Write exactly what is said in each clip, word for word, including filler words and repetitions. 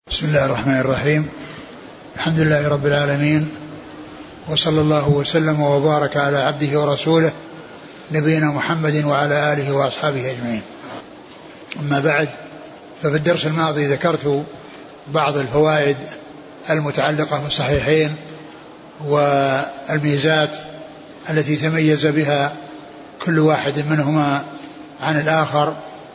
بسم الله الرحمن الرحيم. الحمد لله رب العالمين، وصلى الله وسلم وبارك على عبده ورسوله نبينا محمد وعلى آله وأصحابه أجمعين. أما بعد، ففي الدرس الماضي ذكرت بعض الفوائد المتعلقة بالصحيحين والميزات التي تميز بها كل واحد منهما عن الآخر،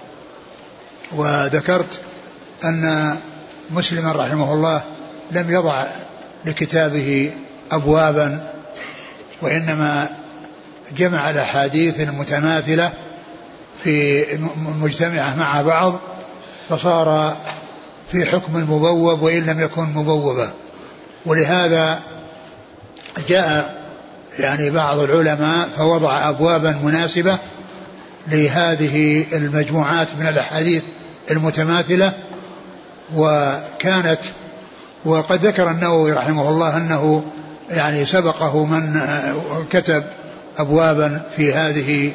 وذكرت أن مسلما رحمه الله لم يضع لكتابه أبوابا، وإنما جمع الأحاديث المتماثلة في مجتمعة مع بعض، فصار في حكم المبوب وإن لم يكن مبوبا. ولهذا جاء يعني بعض العلماء فوضع أبوابا مناسبة لهذه المجموعات من الأحاديث المتماثلة. وكانت وقد ذكر النووي رحمه الله أنه يعني سبقه من كتب أبوابا في هذه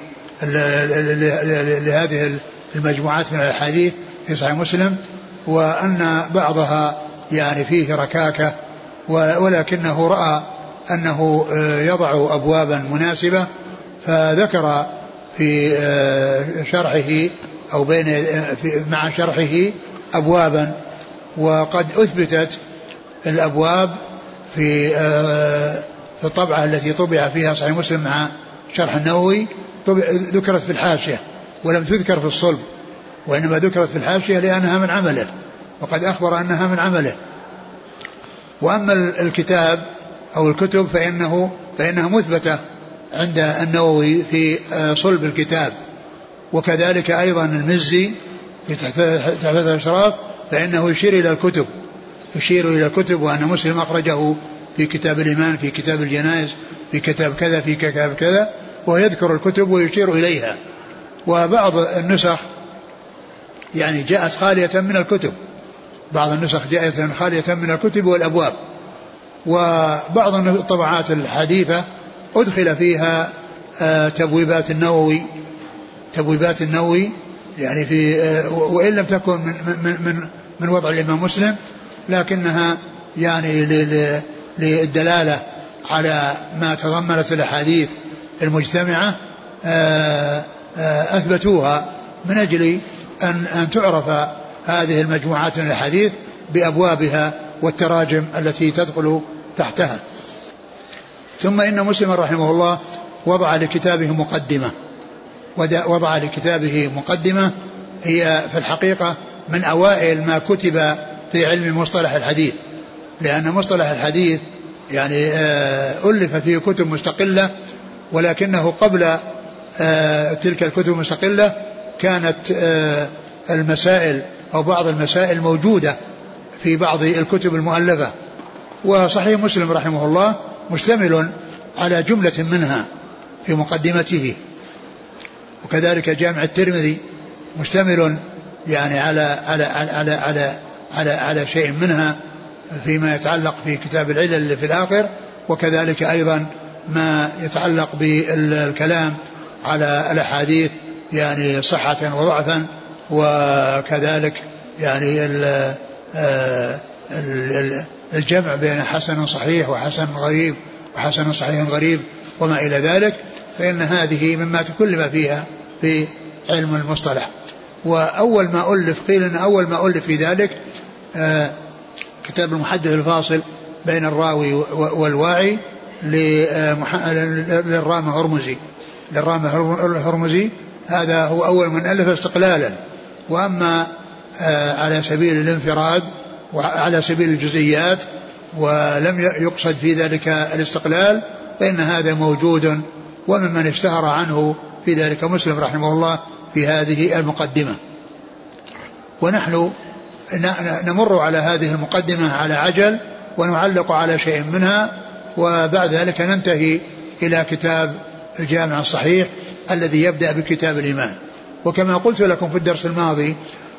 لهذه المجموعات من الأحاديث في صحيح مسلم، وأن بعضها يعني فيه ركاكة، ولكنه رأى أنه يضع أبوابا مناسبة، فذكر في شرحه أو بين مع شرحه أبوابا. وقد أثبتت الأبواب في في الطبعة التي طبع فيها صحيح مسلم مع شرح النووي، ذكرت في الحاشية ولم تذكر في الصلب، وإنما ذكرت في الحاشية لأنها من عمله، وقد أخبر أنها من عمله. وأما الكتاب أو الكتب فإنه فإنها مثبتة عند النووي في صلب الكتاب. وكذلك أيضا المزي في تحفة الأشراف فإنه يشير إلى الكتب يشير إلى الكتب وأن مسلم أخرجه في كتاب الإيمان، في كتاب الجنائز، في كتاب كذا، في كتاب كذا، ويذكر الكتب ويشير إليها. وبعض النسخ يعني جاءت خالية من الكتب، بعض النسخ جاءت خالية من الكتب والأبواب. وبعض الطبعات الحديثة أدخل فيها تبويبات النووي تبويبات النووي يعني في وإن لم تكن من من من وضع الإمام مسلم، لكنها يعني للدلالة على ما تضمنت الأحاديث المجتمعة أثبتوها من أجل أن أن تعرف هذه المجموعات من الأحاديث بأبوابها والتراجم التي تدخل تحتها. ثم إن مسلم رحمه الله وضع لكتابه مقدمة وضع لكتابه مقدمة هي في الحقيقة من أوائل ما كتب في علم مصطلح الحديث، لأن مصطلح الحديث يعني ألف فيه كتب مستقلة، ولكنه قبل تلك الكتب المستقلة كانت المسائل أو بعض المسائل موجودة في بعض الكتب المؤلفة. وصحيح مسلم رحمه الله مشتمل على جملة منها في مقدمته، وكذلك جامع الترمذي مشتمل يعني على على على على على, على شيء منها فيما يتعلق في كتاب العلل في الآخر، وكذلك أيضا ما يتعلق بالكلام على الأحاديث يعني صحة وضعفا، وكذلك يعني الجمع بين حسن صحيح وحسن غريب وحسن صحيح غريب وما إلى ذلك. فإن هذه مما تكلم فيها في علم المصطلح. وأول ما ألف قيل أن أول ما ألف في ذلك كتاب المحدث الفاصل بين الراوي والواعي للرامة هرمزي للرامة هرمزي هذا هو أول من ألف استقلالا. وأما على سبيل الانفراد وعلى سبيل الجزئيات ولم يقصد في ذلك الاستقلال فإن هذا موجود، وممن اشتهر عنه في ذلك مسلم رحمه الله في هذه المقدمة. ونحن نمر على هذه المقدمة على عجل ونعلق على شيء منها، وبعد ذلك ننتهي إلى كتاب الجامع الصحيح الذي يبدأ بكتاب الإيمان. وكما قلت لكم في الدرس الماضي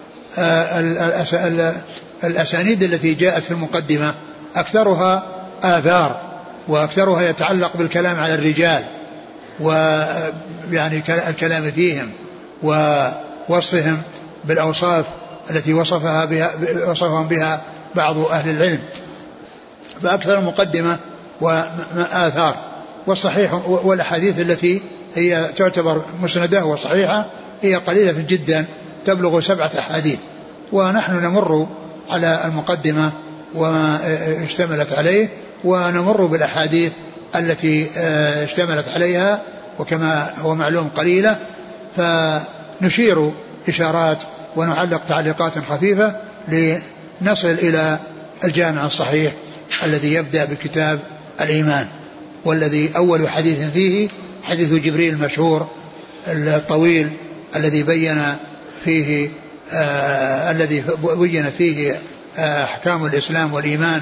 الأسانيد التي جاءت في المقدمة أكثرها آثار، وأكثرها يتعلق بالكلام على الرجال ويعني الكلام فيهم ووصفهم بالأوصاف التي وصفها بها وصفهم بها بعض أهل العلم، فأكثر مقدمة وآثار. والصحيح والأحاديث التي هي تعتبر مسندة وصحيحة هي قليلة جدا، تبلغ سبعة أحاديث، ونحن نمر على المقدمة وما اشتملت عليه، ونمر بالأحاديث التي اشتملت عليها، وكما هو معلوم قليلة، فنشير إشارات ونعلق تعليقات خفيفة لنصل إلى الجامع الصحيح الذي يبدأ بكتاب الإيمان، والذي أول حديث فيه حديث جبريل المشهور الطويل الذي بين فيه آه الذي بين فيه آه أحكام الإسلام والإيمان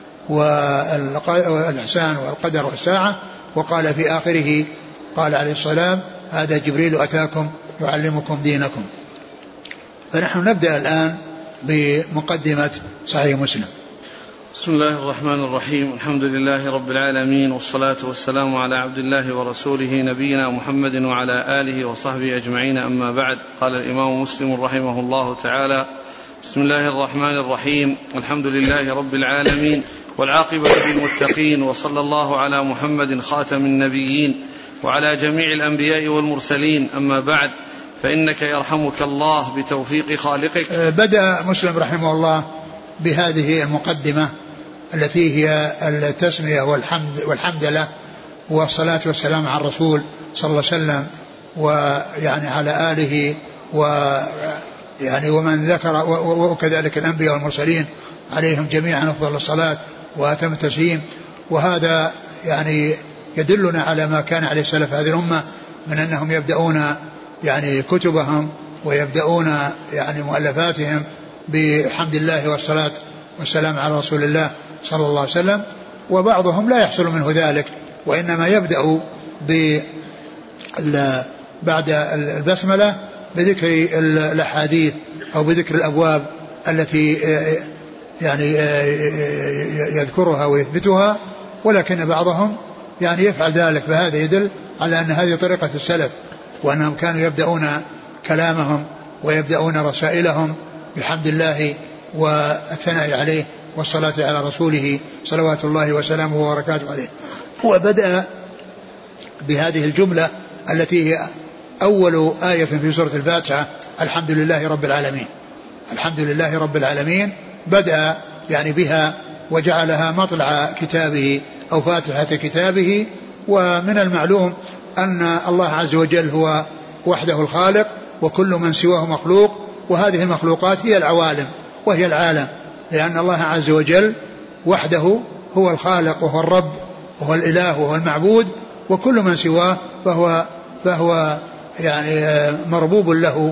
والإحسان والقدر والساعة. وقال في آخره قال عليه السلام: هذا جبريل أتاكم يعلمكم دينكم. فنحن نبدأ الآن بمقدمة صحيح مسلم. بسم الله الرحمن الرحيم. الحمد لله رب العالمين، والصلاة والسلام على عبد الله ورسوله نبينا محمد وعلى آله وصحبه أجمعين، أما بعد. قال الإمام مسلم رحمه الله تعالى: بسم الله الرحمن الرحيم، الحمد لله رب العالمين، والعاقبة للمتقين، وصلى الله على محمد خاتم النبيين وعلى جميع الأنبياء والمرسلين، أما بعد، فإنك يرحمك الله بتوفيق خالقك. بدأ مسلم رحمه الله بهذه المقدمة التي هي التسمية والحمد, والحمد له والصلاة والسلام على الرسول صلى الله عليه وسلم، ويعني على آله ويعني ومن ذكر، وكذلك الأنبياء والمرسلين عليهم جميعا أفضل الصلاة وأتم التسليم. وهذا يعني يدلنا على ما كان عليه سلف هذه الأمة من أنهم يبدأون يعني كتبهم ويبدأون يعني مؤلفاتهم بحمد الله والصلاة والسلام على رسول الله صلى الله عليه وسلم. وبعضهم لا يحصل منه ذلك، وإنما يبدأ بعد البسملة بذكر الأحاديث أو بذكر الأبواب التي يعني يذكرها ويثبتها، ولكن بعضهم يعني يفعل ذلك، فهذا يدل على أن هذه طريقة السلف، وأنهم كانوا يبدأون كلامهم ويبدأون رسائلهم بحمد الله والثناء عليه والصلاة على رسوله صلوات الله وسلامه وبركاته عليه. وبدأ بهذه الجملة التي هي أول آية في سورة الفاتحة: الحمد لله رب العالمين. الحمد لله رب العالمين بدأ يعني بها وجعلها مطلع كتابه أو فاتحة كتابه. ومن المعلوم أن الله عز وجل هو وحده الخالق، وكل من سواه مخلوق، وهذه المخلوقات هي العوالم وهي العالم، لأن الله عز وجل وحده هو الخالق وهو الرب وهو الإله وهو المعبود، وكل من سواه فهو, فهو يعني مربوب له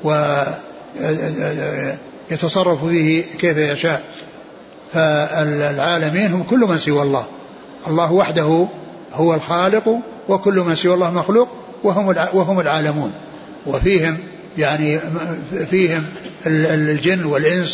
ويتصرف به كيف يشاء. فالعالمين هم كل من سوى الله. الله وحده هو الخالق، وكل من سوى الله مخلوق، وهم وهم العالمون، وفيهم يعني فيهم الجن والإنس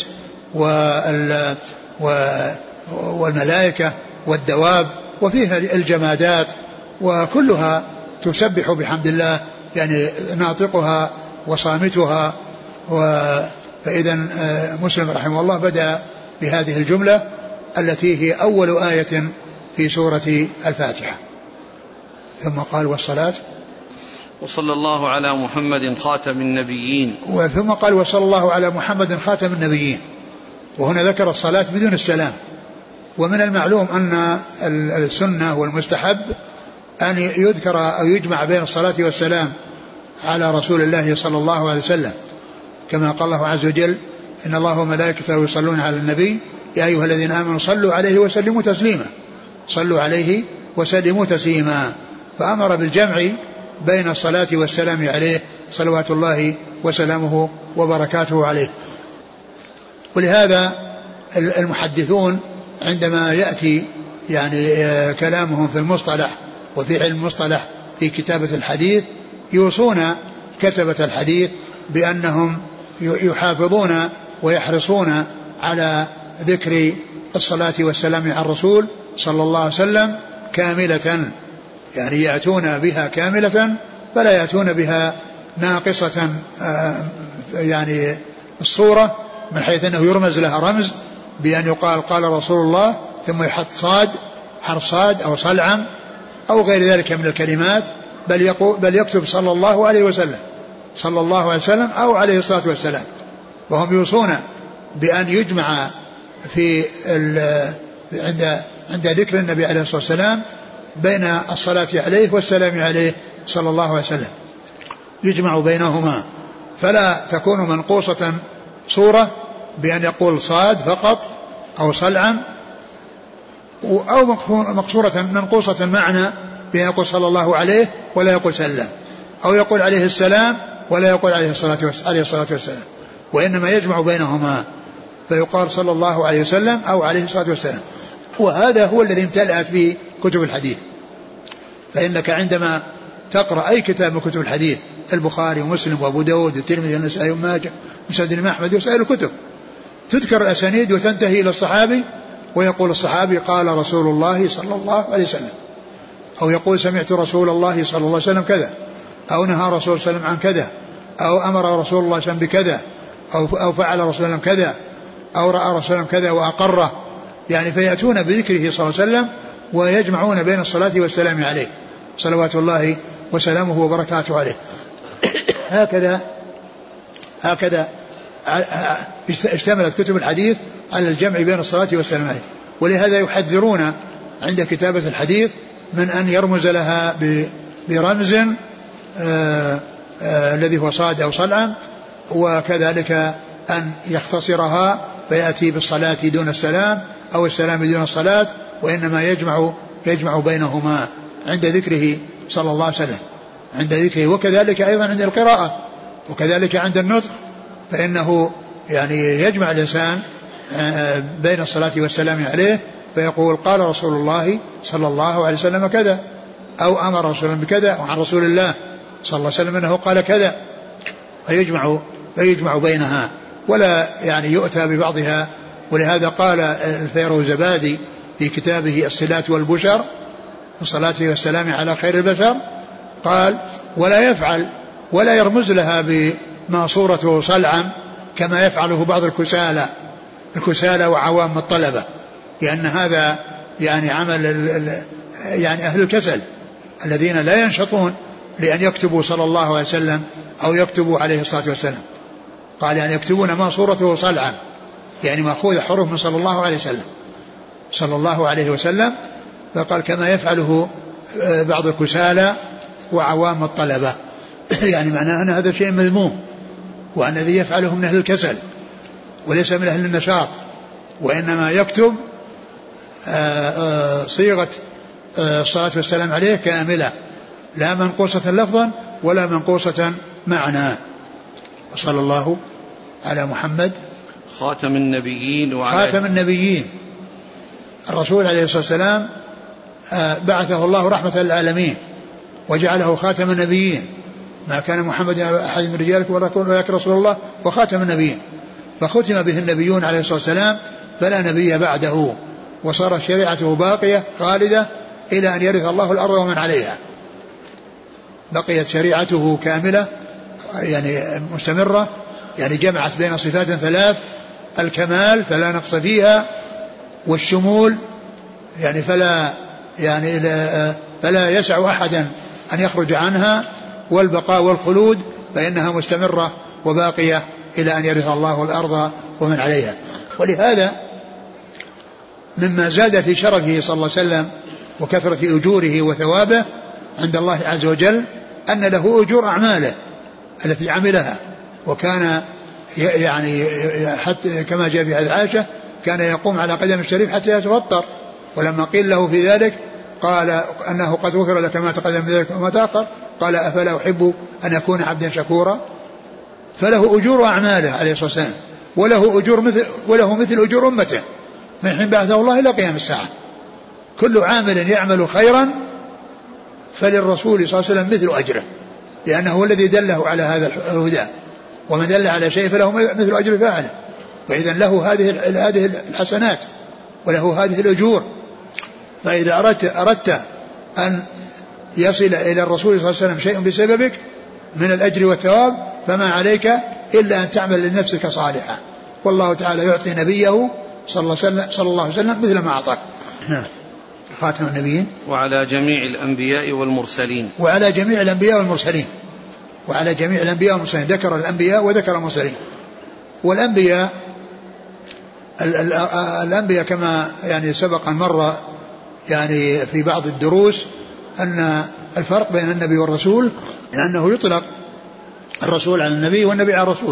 والملائكة والدواب، وفيها الجمادات، وكلها تسبح بحمد الله، يعني ناطقها وصامتها. فإذا مسلم رحمه الله بدأ بهذه الجملة التي هي أول آية في سورة الفاتحة، ثم قال: والصلاة وصلى الله على محمد خاتم النبيين. ثم قال: وصلى الله على محمد خاتم النبيين. وهنا ذكر الصلاة بدون السلام. ومن المعلوم أن السنة والمستحب أن يذكر أو يجمع بين الصلاة والسلام على رسول الله صلى الله عليه وسلم، كما قال الله عز وجل: إن الله وملائكته يصلون على النبي يا أيها الذين آمنوا صلوا عليه وسلموا تسليما. صلوا عليه وسلموا تسليما. فأمر بالجمع بين الصلاة والسلام عليه صلوات الله وسلامه وبركاته عليه. ولهذا المحدثون عندما يأتي يعني كلامهم في المصطلح وفي علم المصطلح في كتابة الحديث يوصون كتبة الحديث بأنهم يحافظون ويحرصون على ذكر الصلاة والسلام على الرسول صلى الله عليه وسلم كاملة، يعني يأتون بها كاملة فلا يأتون بها ناقصة يعني الصورة من حيث أنه يرمز لها رمز بأن يقال قال رسول الله ثم يحط صاد حرف صاد أو صلعم أو غير ذلك من الكلمات، بل, يقول بل يكتب صلى الله عليه وسلم صلى الله عليه وسلم أو عليه الصلاة والسلام. وهم يوصون بأن يجمع في عند عند ذكر النبي عليه الصلاة والسلام بين الصلاة عليه والسلام عليه صلى الله عليه وسلم، يجمع بينهما، فلا تكون منقوصة صورة بأن يقول صاد فقط أو صلعم، أو مقصورة منقوصة معنى بأن يقول صلى الله عليه ولا يقول سلم، أو يقول عليه السلام ولا يقول عليه الصلاة والسلام، وإنما يجمع بينهما فيقال صلى الله عليه وسلم أو عليه الصلاة والسلام. وهذا هو الذي امتلأت به كتب الحديث. فإنك عندما تقرأ أي كتاب من كتب الحديث، البخاري ومسلم وأبو داود والترمذي والنسائي وابن ماجه ومسند الإمام أحمد وسائر الكتب، تذكر الأسانيد وتنتهي إلى الصحابي ويقول الصحابي قال رسول الله صلى الله عليه وسلم، أو يقول سمعت رسول الله صلى الله عليه وسلم كذا، أو نهى رسول الله صلى الله عليه وسلم عن كذا، أو أمر رسول الله صلى الله عليه وسلم بكذا، أو فعل رسول الله صلى الله عليه وسلم كذا، أو رأى رسول الله صلى الله عليه وسلم كذا وأقره، يعني فيأتون بذكره صلى الله عليه وسلم ويجمعون بين الصلاة والسلام عليه صلوات الله وسلامه وبركاته عليه. هكذا هكذا اشتملت كتب الحديث على الجمع بين الصلاة والسلام عليه. ولهذا يحذرون عند كتابة الحديث من أن يرمز لها برمز آآ آآ الذي هو صاد أو صلعم، وكذلك أن يختصرها فيأتي بالصلاة دون السلام أو السلام دون الصلاة، وإنما يجمع يجمع بينهما عند ذكره صلى الله عليه وسلم، عند ذكره، وكذلك أيضا عند القراءة، وكذلك عند النطق، فإنه يعني يجمع الإنسان بين الصلاة والسلام عليه فيقول قال رسول الله صلى الله عليه وسلم كذا، أو أمر رسول الله بكذا، وعن رسول الله صلى الله عليه وسلم أنه قال كذا، فيجمع فيجمع بينها ولا يعني يؤتى ببعضها. ولهذا قال الفيروزبادي في كتابه الصلاة والبشر والصلاة والسلام على خير البشر، قال ولا يفعل ولا يرمز لها بما صورته صلعم كما يفعله بعض الكسالى الكسالى وعوام الطلبة، لأن هذا يعني عمل يعني أهل الكسل الذين لا ينشطون لأن يكتبوا صلى الله عليه وسلم أو يكتبوا عليه الصلاة والسلام. قال يعني يكتبون ما صورته صلعا، يعني مأخوذ حروف من صلى الله عليه وسلم صلى الله عليه وسلم. فقال كما يفعله بعض الكسالى وعوام الطلبة، يعني معناه أن هذا شيء مذموم، وأن الذي يفعله من أهل الكسل وليس من أهل النشاط، وإنما يكتب صيغة الصلاة والسلام عليه كاملة، لا منقوصة لفظا ولا منقوصة معنى. وصلى الله على محمد خاتم النبيين وعلى خاتم النبيين. الرسول عليه الصلاة والسلام بعثه الله رحمة للعالمين وجعله خاتم النبيين، ما كان محمد أحد من رجالكم ولكن رسول الله وخاتم النبيين، فختم به النبيون عليه الصلاة والسلام فلا نبي بعده، وصارت شريعته باقية خالدة إلى أن يرث الله الأرض ومن عليها. بقيت شريعته كاملة يعني مستمرة، يعني جمعت بين صفات ثلاث: الكمال فلا نقص فيها، والشمول يعني فلا يعني فلا يسع أحدا أن يخرج عنها، والبقاء والخلود فإنها مستمرة وباقية إلى أن يرث الله الأرض ومن عليها. ولهذا مما زاد في شرفه صلى الله عليه وسلم وكثرة أجوره وثوابه عند الله عز وجل أن له أجور أعماله التي عملها، وكان يعني حتى كما جاء في حديث عائشة كان يقوم على قدم الشريف حتى يتوتر، ولما قيل له في ذلك قال أنه قد غفر لك ما تقدم من ذلك وما تأخر، قال أفلا أحب أن أكون عبدا شكورا. فله أجور أعماله عليه الصلاة والسلام، وله أجور مثل وله مثل أجور أمته من حين بعثه الله إلى قيام الساعة. كل عامل يعمل خيرا فللرسول صلى الله عليه وسلم مثل أجره، لأنه هو الذي دله على هذا الهدى، ومن دل على شيء فله مثل أجر فاعله، وإذا له هذه هذه الحسنات وله هذه الأجور. فإذا أردت أردت أن يصل إلى الرسول صلى الله عليه وسلم شيء بسببك من الأجر والثواب فما عليك إلا أن تعمل لنفسك صالحا، والله تعالى يعطي نبيه صلى الله عليه وسلم, صلى الله عليه وسلم مثل ما أعطاك. خاتم النبيين. وعلى جميع الأنبياء والمرسلين. وعلى جميع الأنبياء والمرسلين. وعلى جميع الأنبياء والمرسلين. ذكر الأنبياء وذكر المرسلين. والأنبياء الأنبياء كما يعني سبق مرة يعني في بعض الدروس أن الفرق بين النبي والرسول لأنه يطلق الرسول على النبي والنبي على الرسول,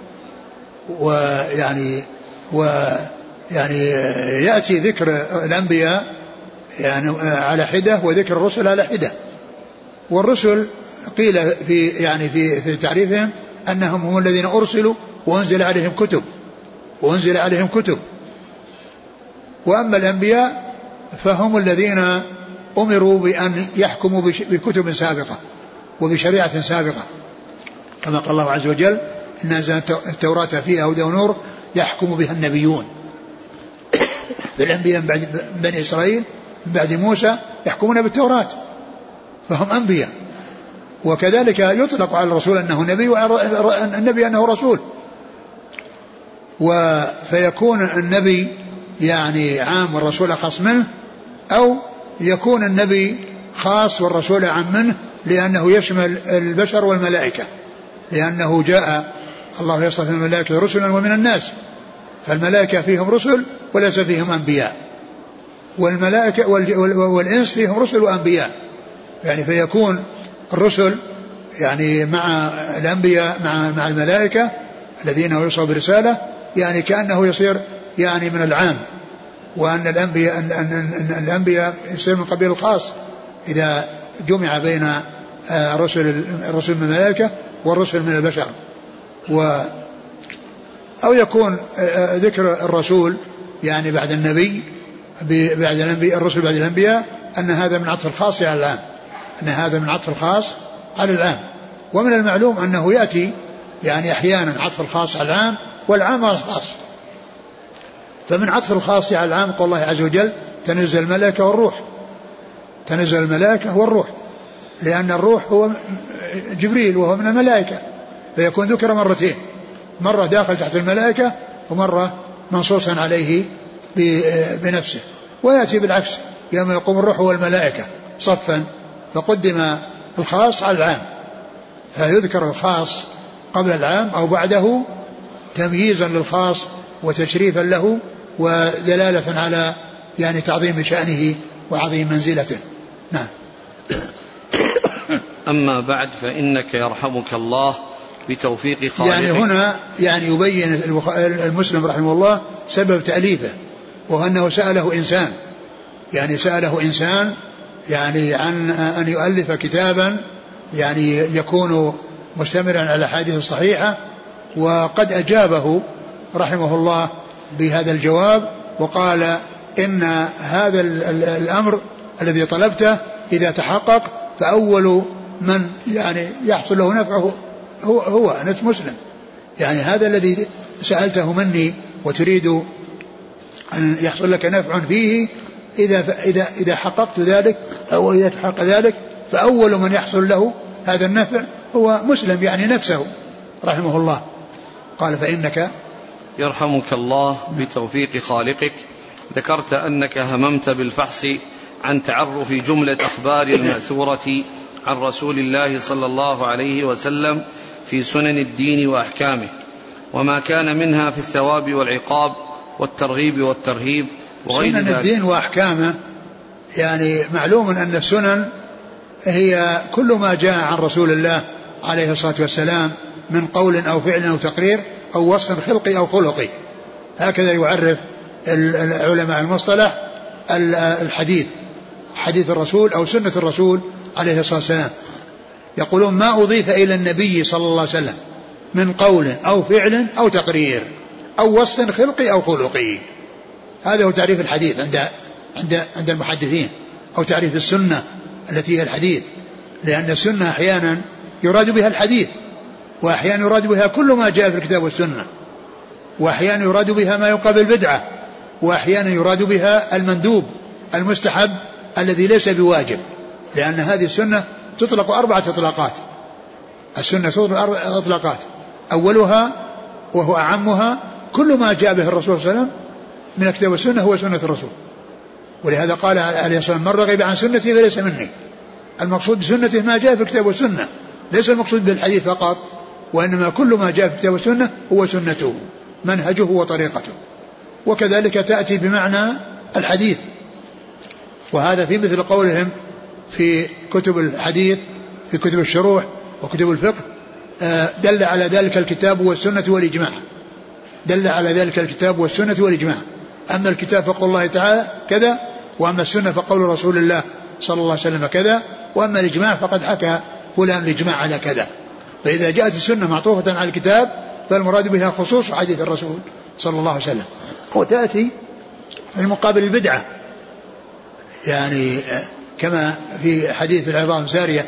ويعني ويعني يأتي ذكر الأنبياء يعني على حدة وذكر الرسل على حدة. والرسل قيل في يعني في في تعريفهم أنهم هم الذين أرسلوا وأنزل عليهم كتب وأنزل عليهم كتب وأما الأنبياء فهم الذين أمروا بأن يحكموا بكتب سابقة وبشريعة سابقة, كما قال الله عز وجل إن أنزلنا التوراة فيها هدى ونور يحكم بها النبيون. بالأنبياء من بعد بني إسرائيل من بعد موسى يحكمون بالتوراة فهم أنبياء. وكذلك يطلق على الرسول أنه نبي وعلى النبي أنه رسول, فيكون النبي يعني عام والرسول خاص منه, أو يكون النبي خاص والرسول عام منه لأنه يشمل البشر والملائكة, لأنه جاء الله يصطفي من الملائكة رسلا ومن الناس, فالملائكة فيهم رسل وليس فيهم أنبياء, والملائكة والإنس فيهم رسل وأنبياء, يعني فيكون الرسل يعني مع الأنبياء مع مع الملائكة الذين يوصوا برسالة, يعني كأنه يصير يعني من العام, وأن الأنبياء أن الأنبياء يصير من قبيل الخاص إذا جمع بين الرسل الرسل من الملائكة والرسل من البشر. و أو يكون ذكر الرسول يعني بعد النبي بعد الأنبياء الرسل بعد الأنبياء أن هذا من عطف الخاص على العام, أن هذا من عطف الخاص على العام. ومن المعلوم أنه يأتي يعني أحيانا عطف الخاص على العام والعام على الخاص. فمن عطف الخاص على العام قال الله عز وجل تنزل الملائكة والروح, تنزل الملائكة والروح, لأن الروح هو جبريل وهو من الملائكة, فيكون ذكر مرتين, مرة داخل تحت الملائكة ومرة منصوصا عليه بنفسه. ويأتي بالعكس يوم يقوم الروح والملائكة صفا فقدم الخاص على العام, فيذكر الخاص قبل العام أو بعده تمييزا للخاص وتشريفا له ودلالة على يعني تعظيم شأنه وعظيم منزلته. نعم. أما بعد فإنك يرحمك الله بتوفيق خالقك. يعني هنا يعني يبين المسلم رحمه الله سبب تأليفه, وأنه سأله إنسان يعني سأله إنسان يعني عن أن يؤلف كتابا يعني يكون مستمرا على الأحاديث الصحيحة, وقد أجابه رحمه الله بهذا الجواب وقال إن هذا الأمر الذي طلبته إذا تحقق فأول من يعني يحصل له نفعه هو, هو نفس مسلم, يعني هذا الذي سألته مني وتريد أن يحصل لك نفع فيه إذا, إذا, إذا حققت ذلك أو إذا تحقق ذلك فأول من يحصل له هذا النفع هو مسلم يعني نفسه رحمه الله. قال فإنك يرحمك الله بتوفيق خالقك ذكرت أنك هممت بالفحص عن تعرف جملة أخبار المأثورة عن رسول الله صلى الله عليه وسلم في سنن الدين وأحكامه, وما كان منها في الثواب والعقاب والترغيب والترهيب وغير ذلك. سنن الدين وأحكامه يعني معلوم أن السنن هي كل ما جاء عن رسول الله عليه الصلاة والسلام من قول أو فعل أو تقرير أو وصف خلقي أو خلقي, هكذا يعرف العلماء المصطلح الحديث, حديث الرسول أو سنة الرسول عليه الصلاة والسلام. يقولون ما أضيف إلى النبي صلى الله عليه وسلم من قول أو فعل أو تقرير أو وصف خلقي أو خلقي, هذا هو تعريف الحديث عند عند عند المحدثين, أو تعريف السنة التي هي الحديث, لأن السنة أحيانا يراد بها الحديث, وأحيانا يراد بها كل ما جاء في الكتاب والسنة, وأحيانا يراد بها ما يقابل بدعة, وأحيانا يراد بها المندوب المستحب الذي ليس بواجب, لأن هذه السنة تطلق أربعة إطلاقات. السنة تطلق أربعة إطلاقات, أولها وهو أعمها كل ما جاء به الرسول صلى الله عليه وسلم من الكتاب والسنة هو سنة الرسول. ولهذا قال عليه الصلاة والسلام: من رغب عن سنتي فليس مني. المقصود بسنته ما جاء في الكتاب والسنة، ليس المقصود بالحديث فقط، وإنما كل ما جاء في الكتاب والسنة هو سنته، منهجه وطريقته. وكذلك تأتي بمعنى الحديث، وهذا في مثل قولهم في كتب الحديث في كتب الشروح وكتب الفقه: دل على ذلك الكتاب والسنة والإجماع. دل على ذلك الكتاب والسنة والإجماع. أما الكتاب فقول الله تعالى كذا، وأما السنة فقول رسول الله صلى الله عليه وسلم كذا، وأما الإجماع فقد حكى فلان الإجماع على كذا. فإذا جاءت السنة معطوفة على الكتاب فالمراد بها خصوص حديث الرسول صلى الله عليه وسلم. وتأتي في مقابل البدعة، يعني كما في حديث العظام سارية: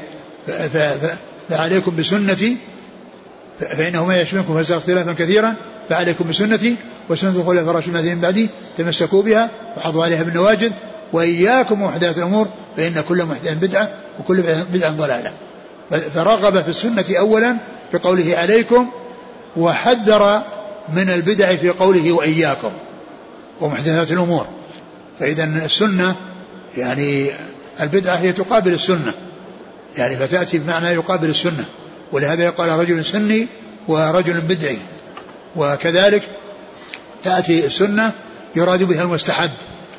فعليكم بسنتي فإنه ما يشملكم فسيرى اختلافا كثيرا، فعليكم بسنتي وسنة الخلفاء الراشدين من بعدي تمسكوا بها وحضوا عليها بالنواجذ، وإياكم ومحدثات الأمور فإن كل محدث بدعة وكل بدعة ضلالة. فرغب في السنة أولا في قوله عليكم، وحذر من البدع في قوله وإياكم ومحدثات الأمور. فإذا السنة يعني البدعة هي تقابل السنة، يعني فتأتي بمعنى يقابل السنة. ولهذا يقال رجل سني ورجل بدعي. وكذلك تأتي السنة يراد بها المستحب،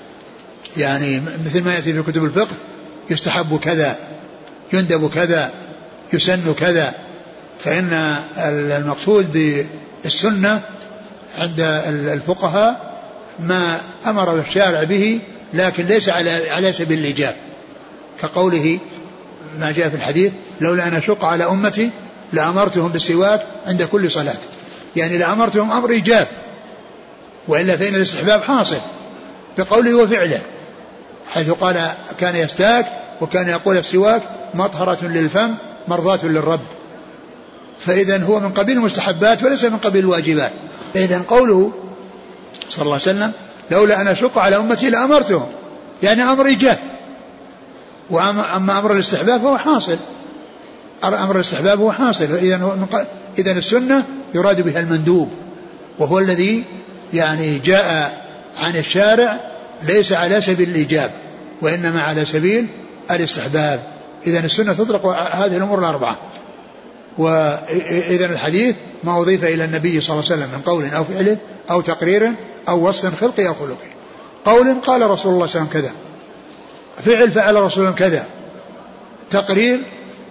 يعني مثل ما يأتي في كتب الفقه: يستحب كذا، يندب كذا، يسن كذا. فإن المقصود بالسنة عند الفقهاء ما أمر الشارع به لكن ليس على على سبيل الإيجاب، كقوله ما جاء في الحديث: لولا أن أشق على أمتي لأمرتهم بالسواك عند كل صلاة. يعني لأمرتهم أمر إيجاب، وإلا فإن الاستحباب حاصل بقوله وفعله، حيث قال كان يستاك وكان يقول السواك مطهرة للفم مرضاة للرب. فإذا هو من قبيل المستحبات وليس من قبيل الواجبات. فإذا قوله صلى الله عليه وسلم: لولا أن أشق على أمتي لأمرتهم، يعني أمر إيجاب. وأما أمر الاستحباب فهو حاصل، أمر الاستحباب هو حاصل. إذن السنة يراد بها المندوب، وهو الذي يعني جاء عن الشارع ليس على سبيل الإيجاب وإنما على سبيل الاستحباب. إذن السنة تطلق هذه الأمور الأربعة. وإذن الحديث ما أضيف إلى النبي صلى الله عليه وسلم من قول أو فعل أو تقرير أو وصف خلقي أو خلقي. قول قال رسول الله صلى الله عليه وسلم كذا، فعل فعل رسول الله كذا، تقرير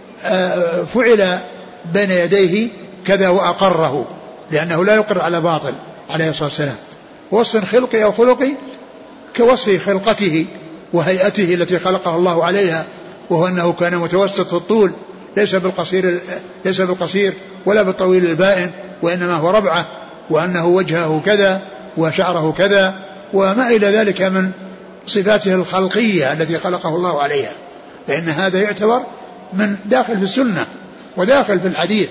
فعل بين يديه كذا وأقره لأنه لا يقر على باطل عليه الصلاة والسلام. وصف خلقي أو خلقي كوصف خلقته وهيئته التي خلقه الله عليها، وهو أنه كان متوسط في الطول، ليس بالقصير ليس بالقصير ولا بالطويل البائن، وإنما هو ربعة، وأنه وجهه كذا وشعره كذا وما إلى ذلك من صفاته الخلقية التي خلقه الله عليها. فإن هذا يعتبر من داخل في السنة وداخل في الحديث.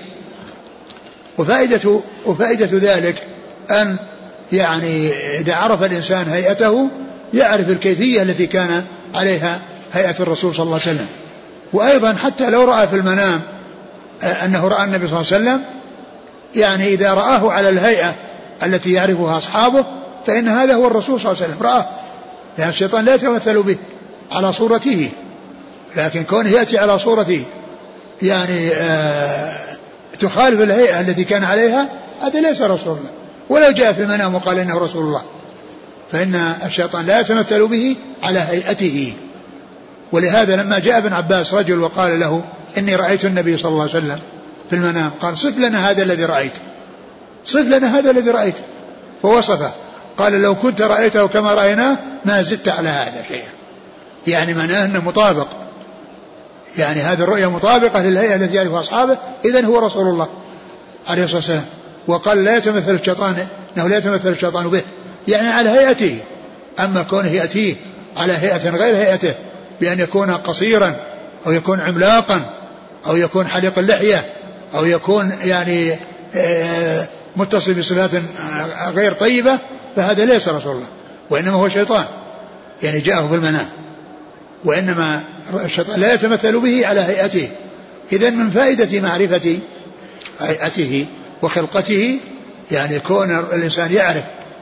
وفائدة, وفائدة ذلك أن يعني إذا عرف الإنسان هيئته يعرف الكيفية التي كان عليها هيئة الرسول صلى الله عليه وسلم. وأيضا حتى لو رأى في المنام أنه رأى النبي صلى الله عليه وسلم، يعني إذا رآه على الهيئة التي يعرفها أصحابه فإن هذا هو الرسول صلى الله عليه وسلم، رآه، لأن الشيطان لا يتمثل به على صورته، لكن كونه يأتي على صورته يعني آه تخالف الهيئة التي كان عليها، هذا ليس رسول الله. ولو جاء في المنام وقال إنه رسول الله فإن الشيطان لا يتمثل به على هيئته. ولهذا لما جاء ابن عباس رجل وقال له إني رأيت النبي صلى الله عليه وسلم في المنام، قال صف لنا هذا الذي رأيت، صف لنا هذا الذي رأيت، فوصفه. قال لو كنت رأيته كما رأيناه ما زدت على هذا شيئا، يعني معناه أنه مطابق، يعني هذه الرؤية مطابقة للهيئة التي يعرفها أصحابه، إذن هو رسول الله عليه الصلاة والسلام. وقال لا يتمثل الشيطان، إنه لا يتمثل الشيطان به، يعني على هيئته. أما كونه يأتيه على هيئة غير هيئته بأن يكون قصيرا أو يكون عملاقا أو يكون حليق اللحية أو يكون يعني متصل بصفات غير طيبة، فهذا ليس رسول الله، وإنما هو شيطان يعني جاءه في المنام. وإنما الشيطان لا يتمثل به على هيئته. إذن من فائدة معرفة هيئته وخلقته يعني كون الإنسان يعرف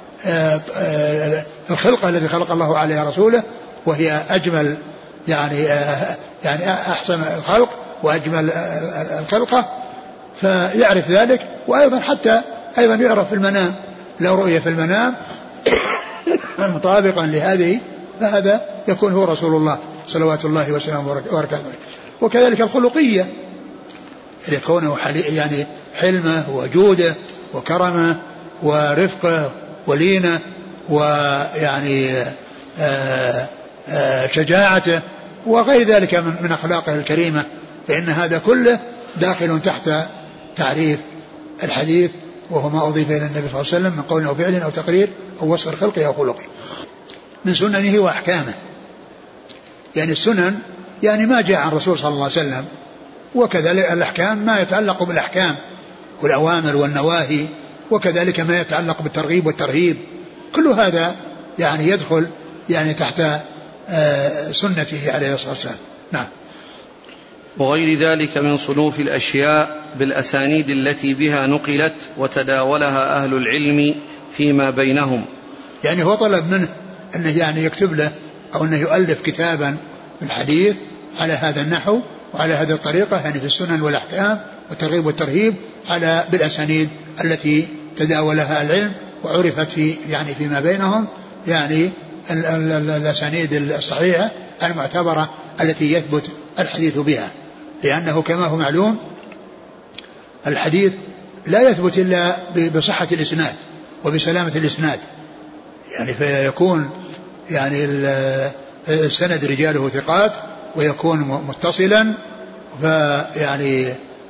الخلقة التي خلق الله عليها رسوله وهي أجمل يعني يعني أحسن الخلق وأجمل الخلقة، فيعرف ذلك. وأيضا حتى أيضا يعرف في المنام، لو رؤية في المنام مطابقا لهذه فهذا يكون هو رسول الله صلوات الله وسلامه وبركاته. وكذلك الخلقية يكون يعني حلمه وجوده وكرمه ورفقه ولينه ويعني آآ آآ شجاعته وغير ذلك من أخلاقه الكريمة، فإن هذا كله داخل تحت تعريف الحديث، وهو ما أضيف إلى النبي صلى الله عليه وسلم من قول أو فعل أو تقرير أو وصف خلقه أو خلقه من سننه وأحكامه. يعني السنن يعني ما جاء عن الرسول صلى الله عليه وسلم، وكذلك الأحكام ما يتعلق بالأحكام والأوامر والنواهي، وكذلك ما يتعلق بالترغيب والترهيب، كل هذا يعني يدخل يعني تحت سنته عليه الصلاة والسلام. نعم. وغير ذلك من صنوف الأشياء بالأسانيد التي بها نقلت وتداولها أهل العلم فيما بينهم. يعني هو طلب منه أنه يعني يكتب له أو أنه يؤلف كتابا في الحديث على هذا النحو وعلى هذه الطريقة، يعني في السنن والأحكام والترغيب والترهيب على بالأسانيد التي تداولها العلم وعرفت في يعني فيما بينهم، يعني الأسانيد الصحيحة المعتبرة التي يثبت الحديث بها. لأنه كما هو معلوم الحديث لا يثبت إلا بصحة الإسناد وبسلامة الإسناد، يعني فيكون يعني السند رجاله ثقات ويكون متصلا، فيعني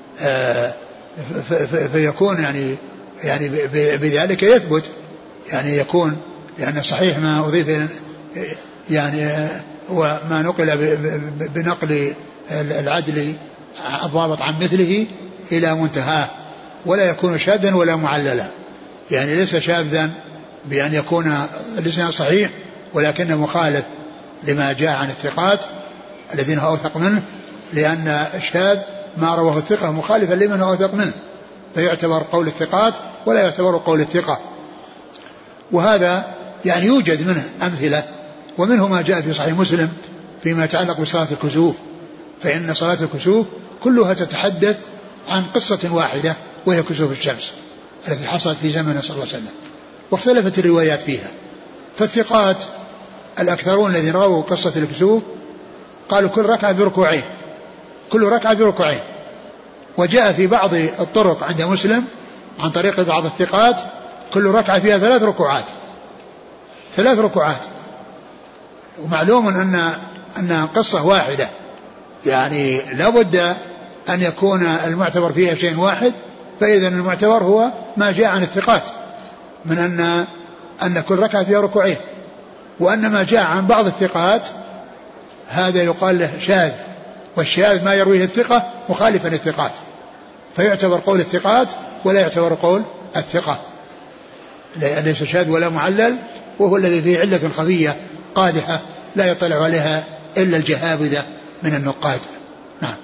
فيكون يعني يعني بذلك يثبت، يعني يكون لأن صحيح ما أضيف يعني وما نقل بنقل العدل الضابط عن مثله إلى منتهاه، ولا يكون شاذا ولا معللا، يعني ليس شاذا بأن يكون الإسناد صحيح ولكنه مخالف لما جاء عن الثقات الذين هو أوثق منه، لأن الشاذ ما رواه الثقة مخالفا لمن هو أوثق منه، فيعتبر قول الثقات ولا يعتبر قول الثقة. وهذا يعني يوجد منه أمثلة، ومنه ما جاء في صحيح مسلم فيما يتعلق بصلاة الكسوف، فإن صلاة الكسوف كلها تتحدث عن قصة واحدة وهي كسوف الشمس التي حصلت في زمن صلى الله عليه وسلم، واختلفت الروايات فيها. فالثقات الأكثرون الذين رووا قصة الكسوف قالوا كل ركعة بركوعين، كل ركعة بركوعين. وجاء في بعض الطرق عند مسلم عن طريق بعض الثقات كل ركعة فيها ثلاث ركوعات، ثلاث ركوعات. ومعلوم أن أن قصة واحدة، يعني لابد أن يكون المعتبر فيها شيء واحد، فإذا المعتبر هو ما جاء عن الثقات من أن أن كل ركعة فيها ركوعين، وأن ما جاء عن بعض الثقات هذا يقال له شاذ، والشاذ ما يرويه الثقة مخالفا للثقات، فيعتبر قول الثقات ولا يعتبر قول الثقة، ليس شاذ ولا معلل، وهو الذي فيه علة خفية قادحة لا يطلع عليها إلا الجهابذة من النقاد. نعم.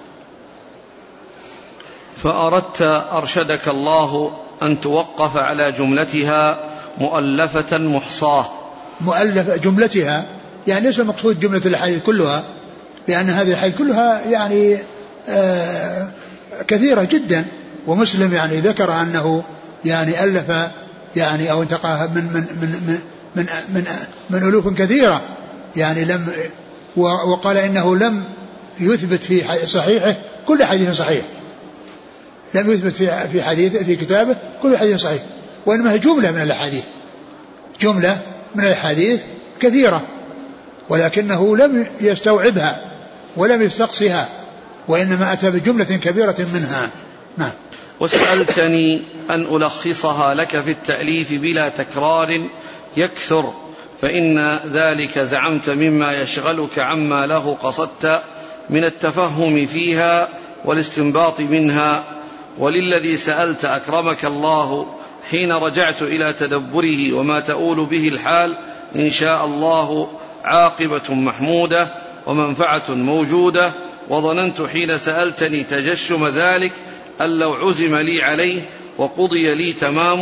فأردت أرشدك الله أن توقف على جملتها مؤلفة محصاة. مؤلفة جملتها يعني ليس المقصود جملة الحديث كلها، لأن هذه الحديث كلها يعني آه كثيرة جدا، ومسلم يعني ذكر أنه يعني ألف يعني أو انتقاها من من من من من, من ألوف كثيرة، يعني لم وقال إنه لم يثبت في صحيحه كل حديث صحيح، لم يثبت في في حديث في كتابه كل حديث صحيح، وإنما هي جملة من الأحاديث، جملة من الأحاديث كثيرة، ولكنه لم يستوعبها ولم يستقصها، وإنما أتى بجملة كبيرة منها. نعم. وسألتني أن ألخصها لك في التأليف بلا تكرار يكثر، فإن ذلك زعمت مما يشغلك عما له قصدت من التفهم فيها والاستنباط منها. وللذي سألت أكرمك الله حين رجعت إلى تدبره وما تؤول به الحال إن شاء الله عاقبة محمودة ومنفعة موجودة، وظننت حين سألتني تجشم ذلك أن لو عزم لي عليه وقضي لي تمامه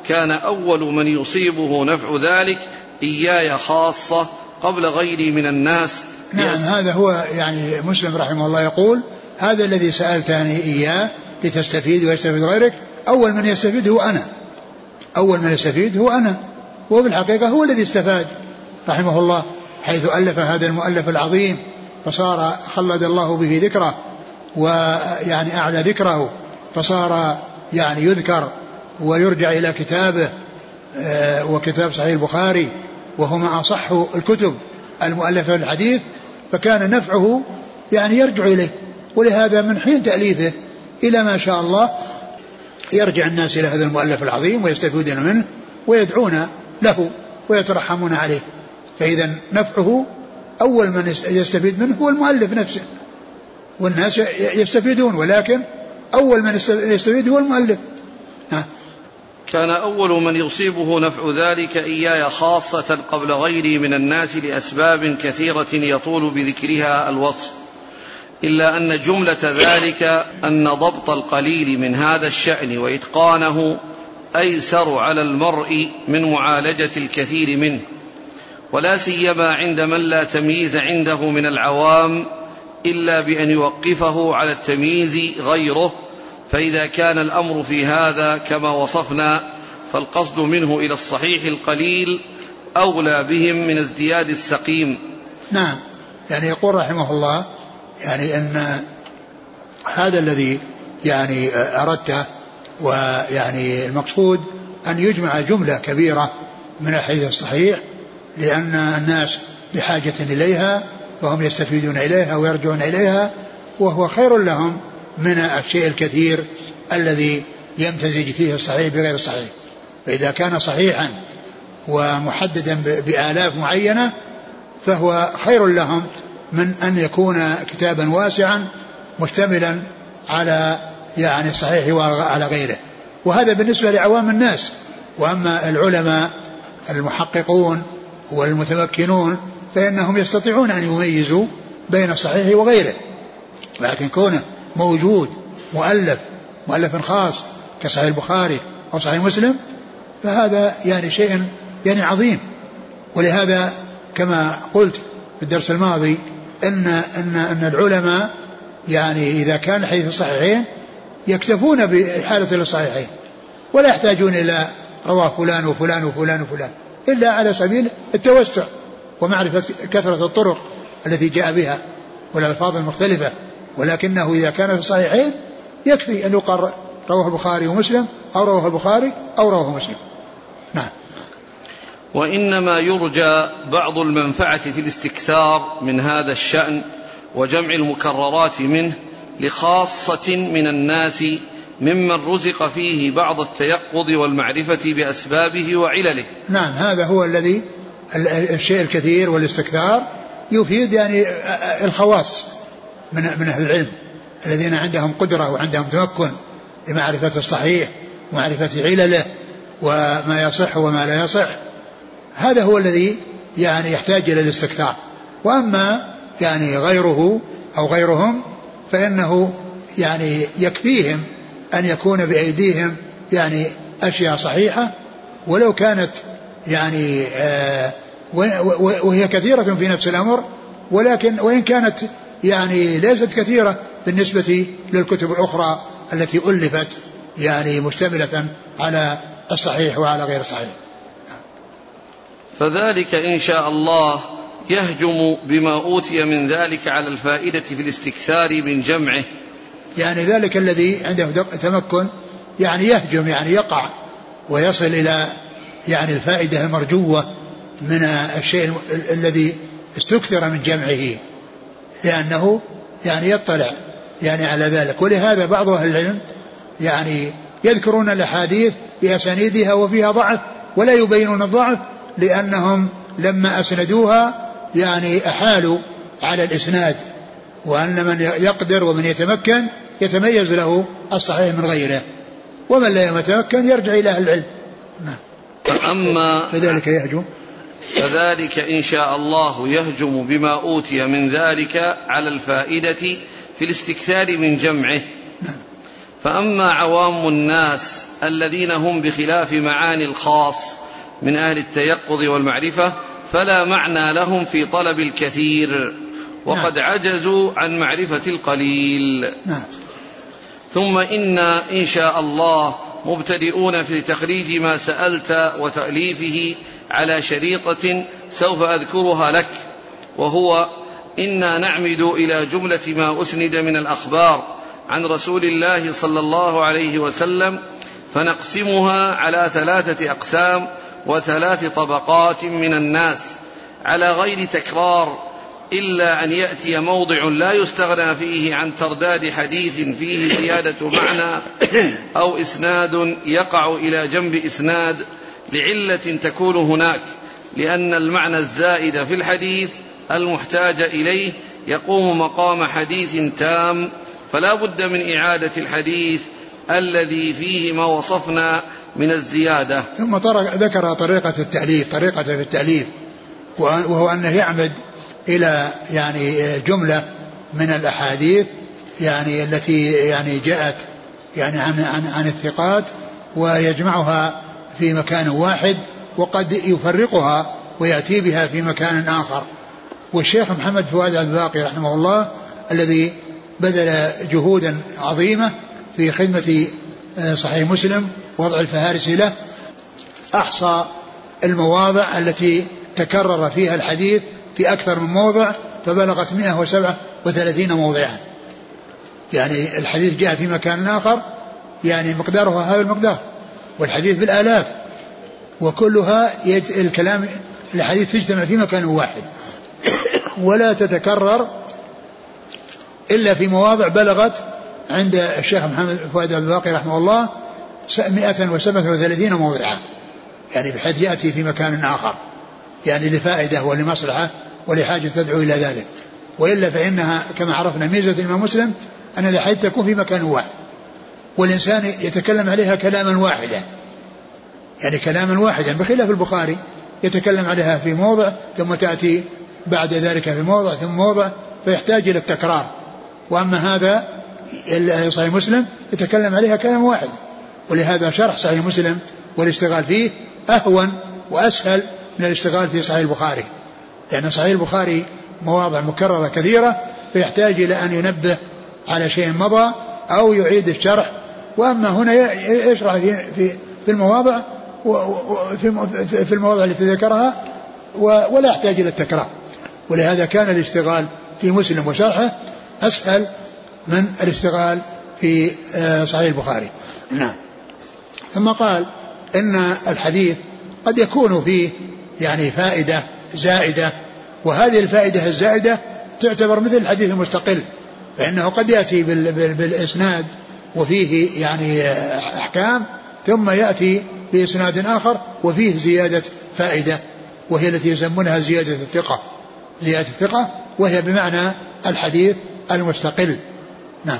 كان أول من يصيبه نفع ذلك إياي خاصة قبل غيري من الناس. نعم هذا هو يعني مسلم رحمه الله يقول هذا الذي سألتني إياه لتستفيد ويستفيد غيرك، أول من يستفيد هو أنا، أول من يستفيد هو أنا، وهو في الحقيقة هو الذي استفاد رحمه الله، حيث ألف هذا المؤلف العظيم فصار خلد الله به ذكره ويعني أعلى ذكره، فصار يعني يذكر ويرجع إلى كتابه وكتاب صحيح البخاري وهما أصح الكتب المؤلفة في الحديث، فكان نفعه يعني يرجع إليه. ولهذا من حين تأليفه إلى ما شاء الله يرجع الناس إلى هذا المؤلف العظيم ويستفيدون منه ويدعون له ويترحمون عليه. فإذا نفعه أول من يستفيد منه هو المؤلف نفسه، والناس يستفيدون ولكن أول من يستفيد هو المؤلف. كان أول من يصيبه نفع ذلك إياي خاصة قبل غيري من الناس لأسباب كثيرة يطول بذكرها الوصف، إلا أن جملة ذلك أن ضبط القليل من هذا الشأن وإتقانه أيسر على المرء من معالجة الكثير منه، ولا سيما عند من لا تمييز عنده من العوام إلا بأن يوقفه على التمييز غيره. فإذا كان الأمر في هذا كما وصفنا فالقصد منه إلى الصحيح القليل أولى بهم من ازدياد السقيم. نعم يعني يقول رحمه الله يعني أن هذا الذي يعني أردته، ويعني المقصود أن يجمع جملة كبيرة من الحديث الصحيح لأن الناس بحاجة إليها وهم يستفيدون إليها ويرجعون إليها، وهو خير لهم من الشيء الكثير الذي يمتزج فيه الصحيح بغير الصحيح. فإذا كان صحيحا ومحددا بآلاف معينة فهو خير لهم من أن يكون كتابا واسعا مشتملا على يعني الصحيح وعلى غيره. وهذا بالنسبة لعوام الناس. وأما العلماء المحققون والمتمكنون فإنهم يستطيعون أن يميزوا بين الصحيح وغيره، لكن كونه موجود مؤلف مؤلف خاص كصحيح البخاري أو صحيح مسلم فهذا يعني شيء يعني عظيم. ولهذا كما قلت في الدرس الماضي أن, أن, أن العلماء يعني إذا كان حديث الصحيحين يكتفون بحالة الصحيحين ولا يحتاجون إلى رواه فلان وفلان وفلان وفلان إلا على سبيل التوسع ومعرفة كثرة الطرق التي جاء بها والألفاظ المختلفة. ولكنه إذا كان في الصحيحين يكفي أن يقال رواه البخاري ومسلم أو رواه البخاري أو رواه مسلم. نعم. وإنما يرجى بعض المنفعة في الاستكثار من هذا الشأن وجمع المكررات منه لخاصة من الناس ممن رزق فيه بعض التيقظ والمعرفة بأسبابه وعلله. نعم هذا هو الذي الشيء الكثير والاستكثار يفيد يعني الخواص من من أهل العلم الذين عندهم قدرة وعندهم تمكن لمعرفة الصحيح ومعرفة علله وما يصح وما لا يصح. هذا هو الذي يعني يحتاج إلى الاستكثار. وأما يعني غيره أو غيرهم فإنه يعني يكفيهم أن يكون بأيديهم يعني أشياء صحيحة ولو كانت يعني آه وهي كثيرة في نفس الأمر، ولكن وإن كانت يعني ليست كثيرة بالنسبة للكتب الأخرى التي ألفت يعني مشتملة على الصحيح وعلى غير الصحيح. فذلك إن شاء الله يهجم بما أوتي من ذلك على الفائدة في الاستكثار من جمعه. يعني ذلك الذي عنده تمكن يعني يهجم يعني يقع ويصل إلى يعني الفائدة المرجوة من الشيء الذي استكثر من جمعه، لأنه يعني يطلع يعني على ذلك. ولهذا بعض أهل العلم يعني يذكرون الأحاديث بأسانيدها وفيها ضعف ولا يبينون الضعف، لأنهم لما أسندوها يعني أحالوا على الإسناد، وأن من يقدر ومن يتمكن يتميز له الصحيح من غيره، ومن لا يتمكن يرجع إلى أهل العلم. فأما فذلك يهجم فذلك إن شاء الله يهجم بما أوتي من ذلك على الفائدة في الاستكثار من جمعه. فأما عوام الناس الذين هم بخلاف معاني الخاص من أهل التيقظ والمعرفة فلا معنى لهم في طلب الكثير وقد عجزوا عن معرفة القليل. ثم إنا إن شاء الله مبتدئون في تخريج ما سألت وتأليفه على شريطة سوف أذكرها لك، وهو إنا نعمد إلى جملة ما أسند من الأخبار عن رسول الله صلى الله عليه وسلم فنقسمها على ثلاثة أقسام وثلاث طبقات من الناس على غير تكرار، إلا أن يأتي موضع لا يستغنى فيه عن ترداد حديث فيه زيادة معنى أو إسناد يقع إلى جنب إسناد لعلة تكون هناك، لأن المعنى الزائد في الحديث المحتاج إليه يقوم مقام حديث تام، فلا بد من إعادة الحديث الذي فيه ما وصفنا من الزيادة. ثم ذكر طريقة التأليف طريقة في التأليف وهو أنه يعمد إلى يعني جملة من الأحاديث يعني التي يعني جاءت يعني عن عن عن الثقات ويجمعها في مكان واحد، وقد يفرقها ويأتي بها في مكان آخر. والشيخ محمد فؤاد الباقي رحمه الله الذي بذل جهودا عظيمة في خدمة صحيح مسلم وضع الفهارس له أحصى المواضع التي تكرر فيها الحديث في أكثر من موضع فبلغت مئة وسبعة وثلاثين موضعا، يعني الحديث جاء في مكان آخر يعني مقدارها هذا المقدار، والحديث بالآلاف، وكلها الكلام الحديث تجتمع في مكان واحد ولا تتكرر إلا في مواضع بلغت عند الشيخ محمد فؤاد الباقي رحمه الله مئة وسبعة وثلاثين موضعا، يعني بحيث يأتي في مكان آخر يعني لفائدة ولمصلحة ولحاجة تدعو إلى ذلك. وإلا فإنها كما عرفنا ميزة الإمام مسلم أن الحديث تكون في مكان واحد والإنسان يتكلم عليها كلاما واحدا، يعني كلاما واحدا، بخلاف البخاري يتكلم عليها في موضع ثم تأتي بعد ذلك في موضع ثم موضع فيحتاج إلى التكرار. وأما هذا صحيح مسلم يتكلم عليها كلام واحد، ولهذا شرح صحيح مسلم والاشتغال فيه أهون وأسهل من الاشتغال في صحيح البخاري، لأن صحيح البخاري مواضع مكررة كثيرة فيحتاج إلى أن ينبه على شيء مضى أو يعيد الشرح، وأما هنا يشرح في في المواضع في المواضع التي ذكرها ولا يحتاج إلى التكرار. ولهذا كان الاشتغال في مسلم وشرحه أسهل من الاشتغال في صحيح البخاري. نعم. ثم قال إن الحديث قد يكون فيه يعني فائدة زائدة، وهذه الفائدة الزائدة تعتبر مثل الحديث المستقل، فإنه قد يأتي بالإسناد وفيه يعني أحكام ثم يأتي بإسناد آخر وفيه زيادة فائدة، وهي التي يسمونها زيادة الثقة زيادة الثقة وهي بمعنى الحديث المستقل. نعم.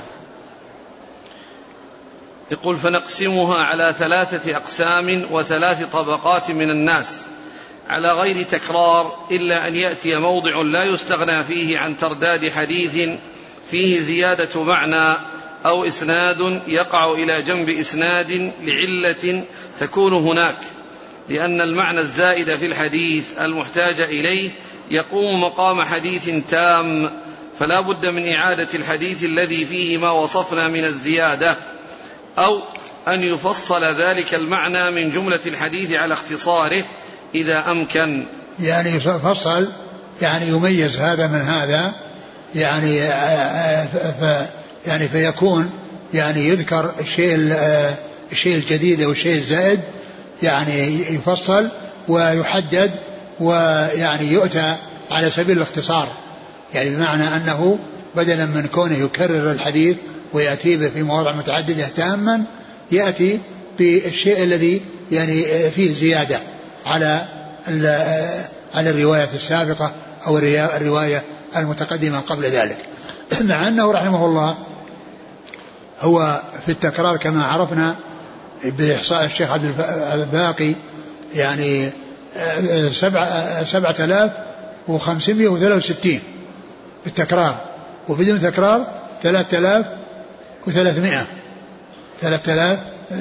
يقول فنقسمها على ثلاثة أقسام وثلاث طبقات من الناس على غير تكرار، إلا أن يأتي موضع لا يستغنى فيه عن ترداد حديث فيه زيادة معنى أو إسناد يقع إلى جنب إسناد لعلة تكون هناك، لأن المعنى الزائد في الحديث المحتاج إليه يقوم مقام حديث تام، فلا بد من إعادة الحديث الذي فيه ما وصفنا من الزيادة، أو أن يفصل ذلك المعنى من جملة الحديث على اختصاره إذا أمكن. يعني يفصل يعني يميز هذا من هذا، يعني ف يعني فيكون يعني يذكر الشيء الشيء الجديد والشيء الزائد، يعني يفصل ويحدد ويعني يؤتى على سبيل الاختصار، يعني بمعنى أنه بدلا من كونه يكرر الحديث ويأتي به في مواضع متعددة تاما، يأتي بالشيء الذي يعني فيه زيادة على على الرواية السابقة أو الرواية المتقدمة قبل ذلك، مع أنه رحمه الله هو في التكرار كما عرفنا بإحصاء الشيخ عبد الباقي يعني سبعة سبعة آلاف وخمسمائة وثلاثة وستين بالتكرار، وبدون تكرار ثلاثة آلاف وثلاثمائة ثلاثة آلاف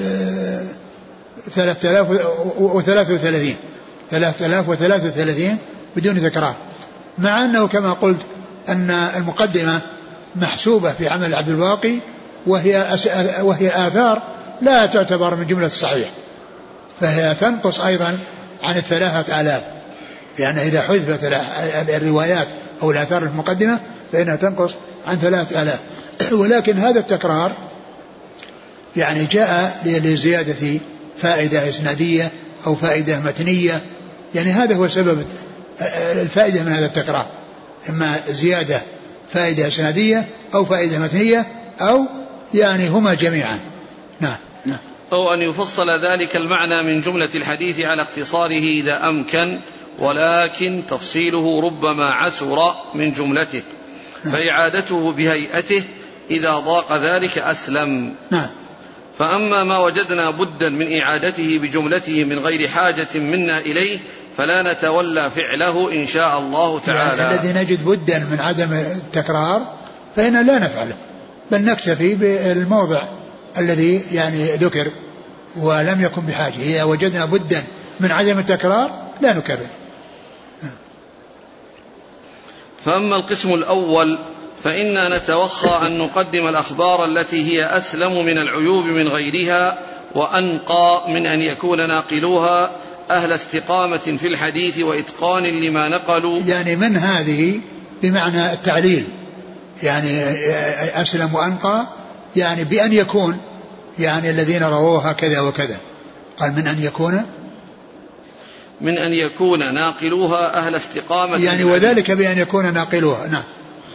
ثلاثة آلاف وثلاثة وثلاثين ثلاثة آلاف وثلاثة وثلاثين بدون تكرار، مع أنه كما قلت أن المقدمة محسوبة في عمل عبد الباقي وهي وهي آثار لا تعتبر من جملة الصحيح، فهي تنقص أيضا عن الثلاثة آلاف، لأن إذا حذفت الروايات أو الآثار المقدمة فإنها تنقص عن ثلاثة آلاف. ولكن هذا التكرار يعني جاء لزيادة فائدة إسنادية أو فائدة متنية، يعني هذا هو سبب الفائدة من هذا التكرار، إما زيادة فائدة إسنادية أو فائدة متنية أو يعني هما جميعا. نعم. نعم. أو أن يفصل ذلك المعنى من جملة الحديث على اختصاره إذا أمكن، ولكن تفصيله ربما عسر من جملته، فإعادته بهيئته إذا ضاق ذلك أسلم. نعم. فأما ما وجدنا بدا من إعادته بجملته من غير حاجة منا إليه فلا نتولى فعله إن شاء الله تعالى. يعني الذي نجد بدا من عدم التكرار فإن لا نفعله، بل نكتفي بالموضع الذي يعني ذكر ولم يكن بحاجة. إذا وجدنا بدا من عدم التكرار لا نكرر. فأما القسم الأول فإنا نتوخى أن نقدم الأخبار التي هي أسلم من العيوب من غيرها وأنقى من أن يكون ناقلوها أهل استقامة في الحديث وإتقان لما نقلوا. يعني من هذه بمعنى التعليل، يعني أسلم وأنقى يعني بأن يكون يعني الذين رووها كذا وكذا، قال من أن يكون من أن يكون ناقلوها أهل استقامة يعني وذلك بأن يكون ناقلوها. نعم.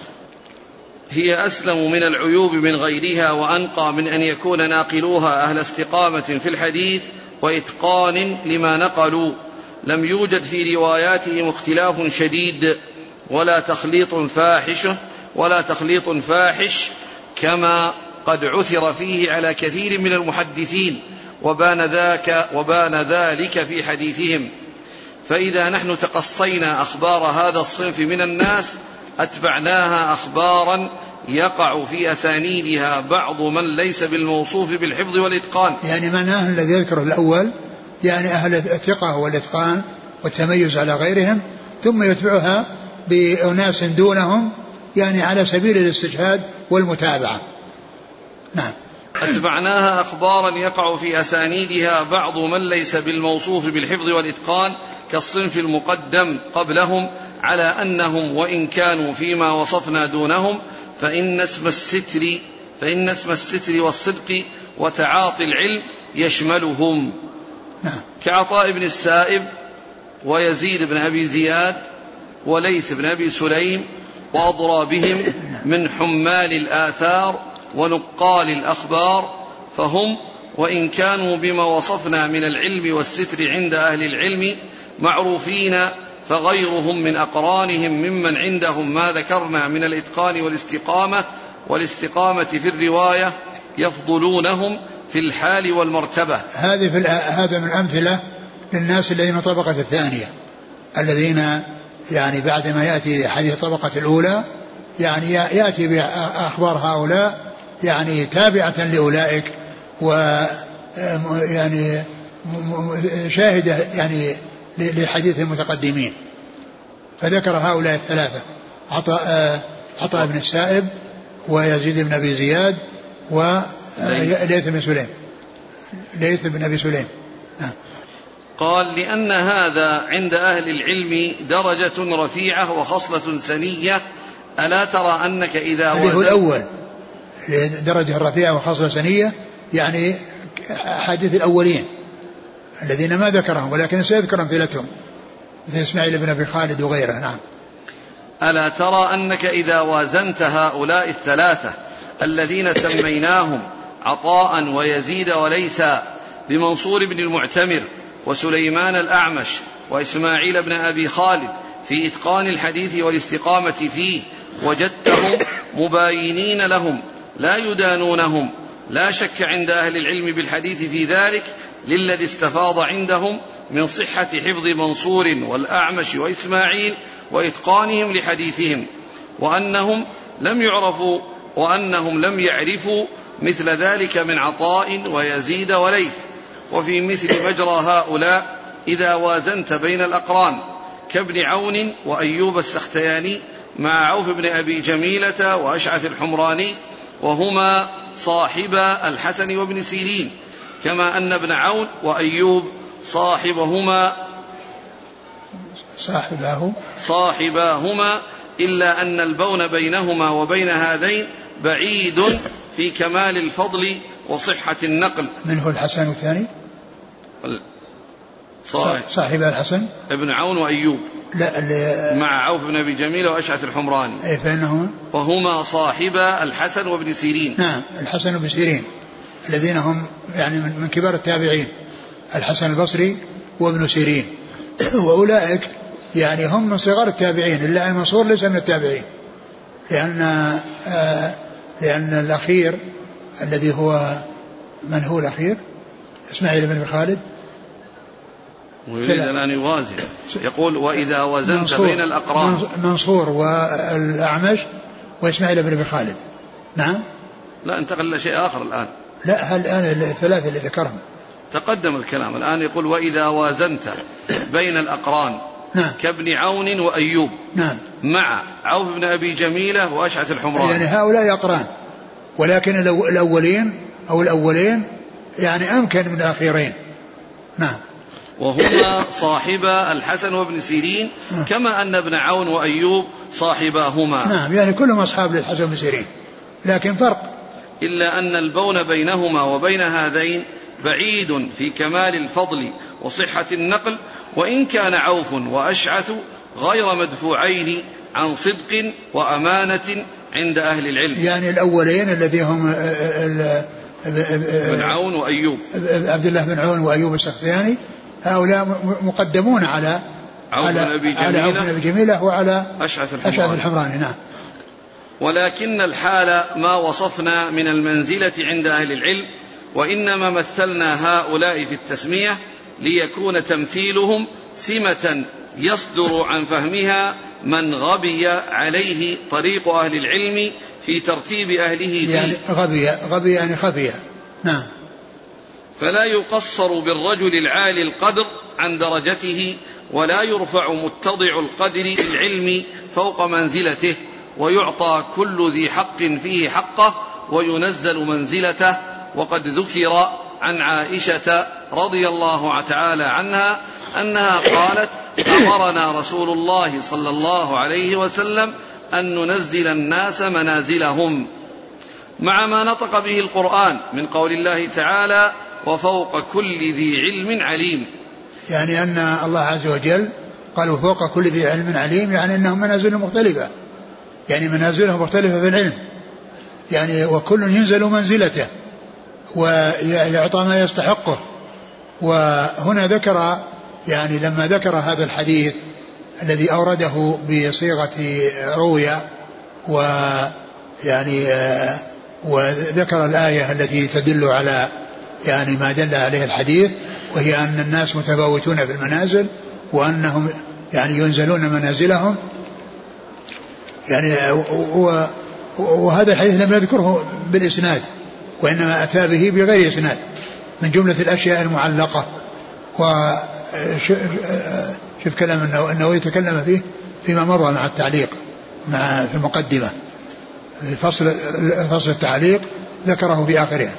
هي أسلم من العيوب من غيرها وأنقى من أن يكون ناقلوها أهل استقامة في الحديث وإتقان لما نقلوا، لم يوجد في رواياتهم اختلاف شديد ولا تخليط فاحش ولا تخليط فاحش كما قد عثر فيه على كثير من المحدثين، وبان ذاك وبان ذلك في حديثهم. فإذا نحن تقصينا أخبار هذا الصنف من الناس أتبعناها أخبارا يقع في أسانيدها بعض من ليس بالموصوف بالحفظ والإتقان. يعني معناه الذي يذكره الأول يعني أهل الثقة والإتقان والتميز على غيرهم، ثم يتبعها بأناس دونهم يعني على سبيل الاستشهاد والمتابعة. نعم. أتبعناها أخبارا يقع في أسانيدها بعض من ليس بالموصوف بالحفظ والإتقان كالصنف المقدم قبلهم، على أنهم وإن كانوا فيما وصفنا دونهم فإن اسم الستر فإن اسم الستر والصدق وتعاطي العلم يشملهم. نعم. كعطاء بن السائب ويزيد بن أبي زياد وليث بن أبي سليم وأضرابهم من حمال الآثار ونقال الأخبار، فهم وإن كانوا بما وصفنا من العلم والستر عند أهل العلم معروفين، فغيرهم من أقرانهم ممن عندهم ما ذكرنا من الإتقان والاستقامة والاستقامة في الرواية يفضلونهم في الحال والمرتبة. هذه في هذا من أمثلة للناس الذين الطبقة الثانية، الذين يعني بعد ما يأتي حديث الطبقة الأولى يعني يأتي بأخبار هؤلاء يعني تابعة لأولئك ويعني شاهدة يعني لحديث المتقدمين. فذكر هؤلاء الثلاثة عطاء عطاء بن السائب ويزيد بن أبي زياد وليث بن سليم ليث بن أبي سليم. قال لأن هذا عند أهل العلم درجة رفيعة وخصلة سنية، ألا ترى أنك إذا وزنت هو الأول درجة رفيعة وخصلة سنية يعني حديث الأولين الذين ما ذكرهم ولكن سيذكر أمثلتهم مثل إسماعيل بن أبي خالد وغيره. نعم. ألا ترى أنك إذا وازنت هؤلاء الثلاثة الذين سميناهم عطاء ويزيد وليثا بمنصور بن المعتمر وسليمان الأعمش وإسماعيل بن أبي خالد في إتقان الحديث والاستقامة فيه، وجدتهم مباينين لهم لا يدانونهم، لا شك عند أهل العلم بالحديث في ذلك للذي استفاض عندهم من صحة حفظ منصور والأعمش وإسماعيل وإتقانهم لحديثهم، وأنهم لم يعرفوا وأنهم لم يعرفوا مثل ذلك من عطاء ويزيد وليث. وفي مثل مجرى هؤلاء إذا وازنت بين الأقران كابن عون وأيوب السختياني مع عوف بن أبي جميلة وأشعث الحمراني وهما صاحبا الحسن وابن سيرين، كما أن ابن عون وأيوب صاحبهما صاحباه صاحباهما إلا أن البون بينهما وبين هذين بعيد في كمال الفضل وصحة النقل. منه الحسن الثاني صاحب, صاحب الحسن ابن عون وأيوب لا مع عوف بن أبي جميل وأشعث الحمراني أي فإنهما وهما صاحبا الحسن وابن سيرين. نعم الحسن وابن سيرين الذين هم يعني من كبار التابعين، الحسن البصري وابن سيرين، وأولئك يعني هم من صغار التابعين، إلا المنصور ليس من التابعين، لأن آه لأن الأخير الذي هو من هو الأخير إسماعيل بن خالد ويريد الآن يوازن، يقول وإذا وزنت بين الأقران منصور والأعمش وإسماعيل بن خالد. نعم لا انتقل لشيء آخر الآن. لا الآن الثلاثة اللي ذكرهم تقدم الكلام، الآن يقول وإذا وازنت بين الأقران نعم. كابن عون وأيوب نعم. مع عوف بن أبي جميلة وأشعث الحمراني، يعني هؤلاء أقران، ولكن الأولين أو الأولين يعني أمكن من الأخيرين. نعم. وهما صاحبا الحسن وابن سيرين كما أن ابن عون وأيوب صاحباهما. نعم يعني كلهم أصحاب للحسن وابن سيرين، لكن فرق إلا أن البون بينهما وبين هذين بعيد في كمال الفضل وصحة النقل، وإن كان عوف وأشعث غير مدفوعين عن صدق وأمانة عند أهل العلم. يعني الأولين الذي هم بن عون وأيوب عبد الله بن عون وأيوب السختياني هؤلاء مقدمون على عوف بن أبي جميلة, جميلة وعلى أشعث الحمراني. أشعث الحمراني. نعم. ولكن الحال ما وصفنا من المنزلة عند أهل العلم، وإنما مثلنا هؤلاء في التسمية ليكون تمثيلهم سمة يصدر عن فهمها من غبي عليه طريق أهل العلم في ترتيب أهله فيه. يعني غبي غبي يعني خفي. نعم. فلا يقصر بالرجل العالي القدر عن درجته، ولا يرفع متضع القدر العلم فوق منزلته، ويعطى كل ذي حق فيه حقه وينزل منزلته. وقد ذكر عن عائشة رضي الله تعالى عنها أنها قالت أمرنا رسول الله صلى الله عليه وسلم أن ننزل الناس منازلهم، مع ما نطق به القرآن من قول الله تعالى وفوق كل ذي علم عليم. يعني أن الله عز وجل قال وفوق كل ذي علم عليم، يعني أنهم منازل مختلفة، يعني منازلهم مختلفة في العلم، يعني وكل ينزل منزلته ويعطى ما يستحقه. وهنا ذكر يعني لما ذكر هذا الحديث الذي أورده بصيغة روية، ويعني وذكر الآية التي تدل على يعني ما دل عليه الحديث، وهي أن الناس متفاوتون في المنازل وأنهم يعني ينزلون منازلهم، يعني وهذا الحديث لم يذكره بالإسناد، وإنما أتى به بغير إسناد من جملة الأشياء المعلقة. وشوف كلام النووي يتكلم فيه فيما مضى مع التعليق مع في المقدمة في فصل فصل التعليق ذكره في آخره.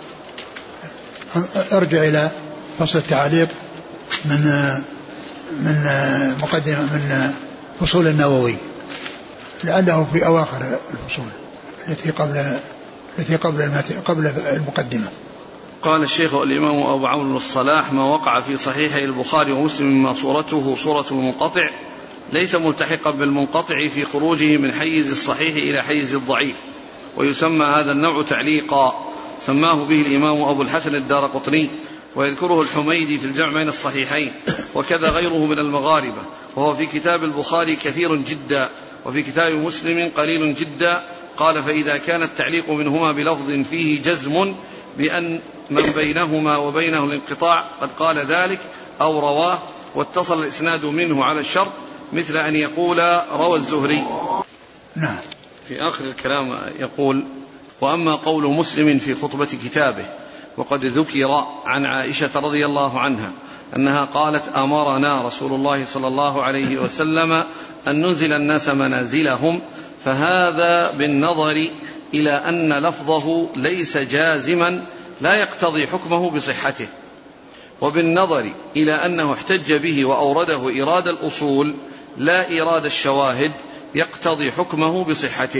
ارجع إلى فصل التعليق من من مقدمة من فصول النووي، لعله في أواخر الفصول التي قبل التي قبل قبل المقدمة. قال الشيخ الإمام أبو عمرو بن الصلاح ما وقع في صحيح البخاري ومسلم مما صورته صورة المنقطع ليس ملتحقا بالمنقطع في خروجه من حيز الصحيح إلى حيز الضعيف، ويسمى هذا النوع تعليقا، سماه به الإمام أبو الحسن الدارقطني، ويذكره الحميدي في الجمع بين الصحيحين، وكذا غيره من المغاربة، وهو في كتاب البخاري كثير جدا، وفي كتاب مسلم قليل جدا. قال فإذا كان التعليق منهما بلفظ فيه جزم بأن من بينهما وبينه الانقطاع قد قال ذلك أو رواه واتصل الإسناد منه على الشرط، مثل أن يقول روى الزهري. نعم. في آخر الكلام يقول وأما قول مسلم في خطبة كتابه وقد ذكر عن عائشة رضي الله عنها أنها قالت أمرنا رسول الله صلى الله عليه وسلم أن ننزل الناس منازلهم، فهذا بالنظر إلى أن لفظه ليس جازما لا يقتضي حكمه بصحته، وبالنظر إلى أنه احتج به وأورده إيراد الأصول لا إيراد الشواهد يقتضي حكمه بصحته.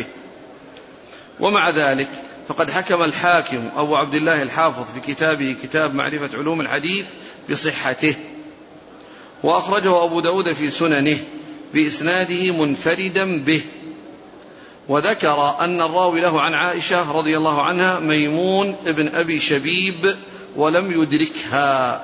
ومع ذلك فقد حكم الحاكم أبو عبد الله الحافظ في كتابه كتاب معرفة علوم الحديث بصحته، وأخرجه أبو داود في سننه بإسناده منفردا به، وذكر أن الراوي له عن عائشة رضي الله عنها ميمون ابن أبي شبيب ولم يدركها.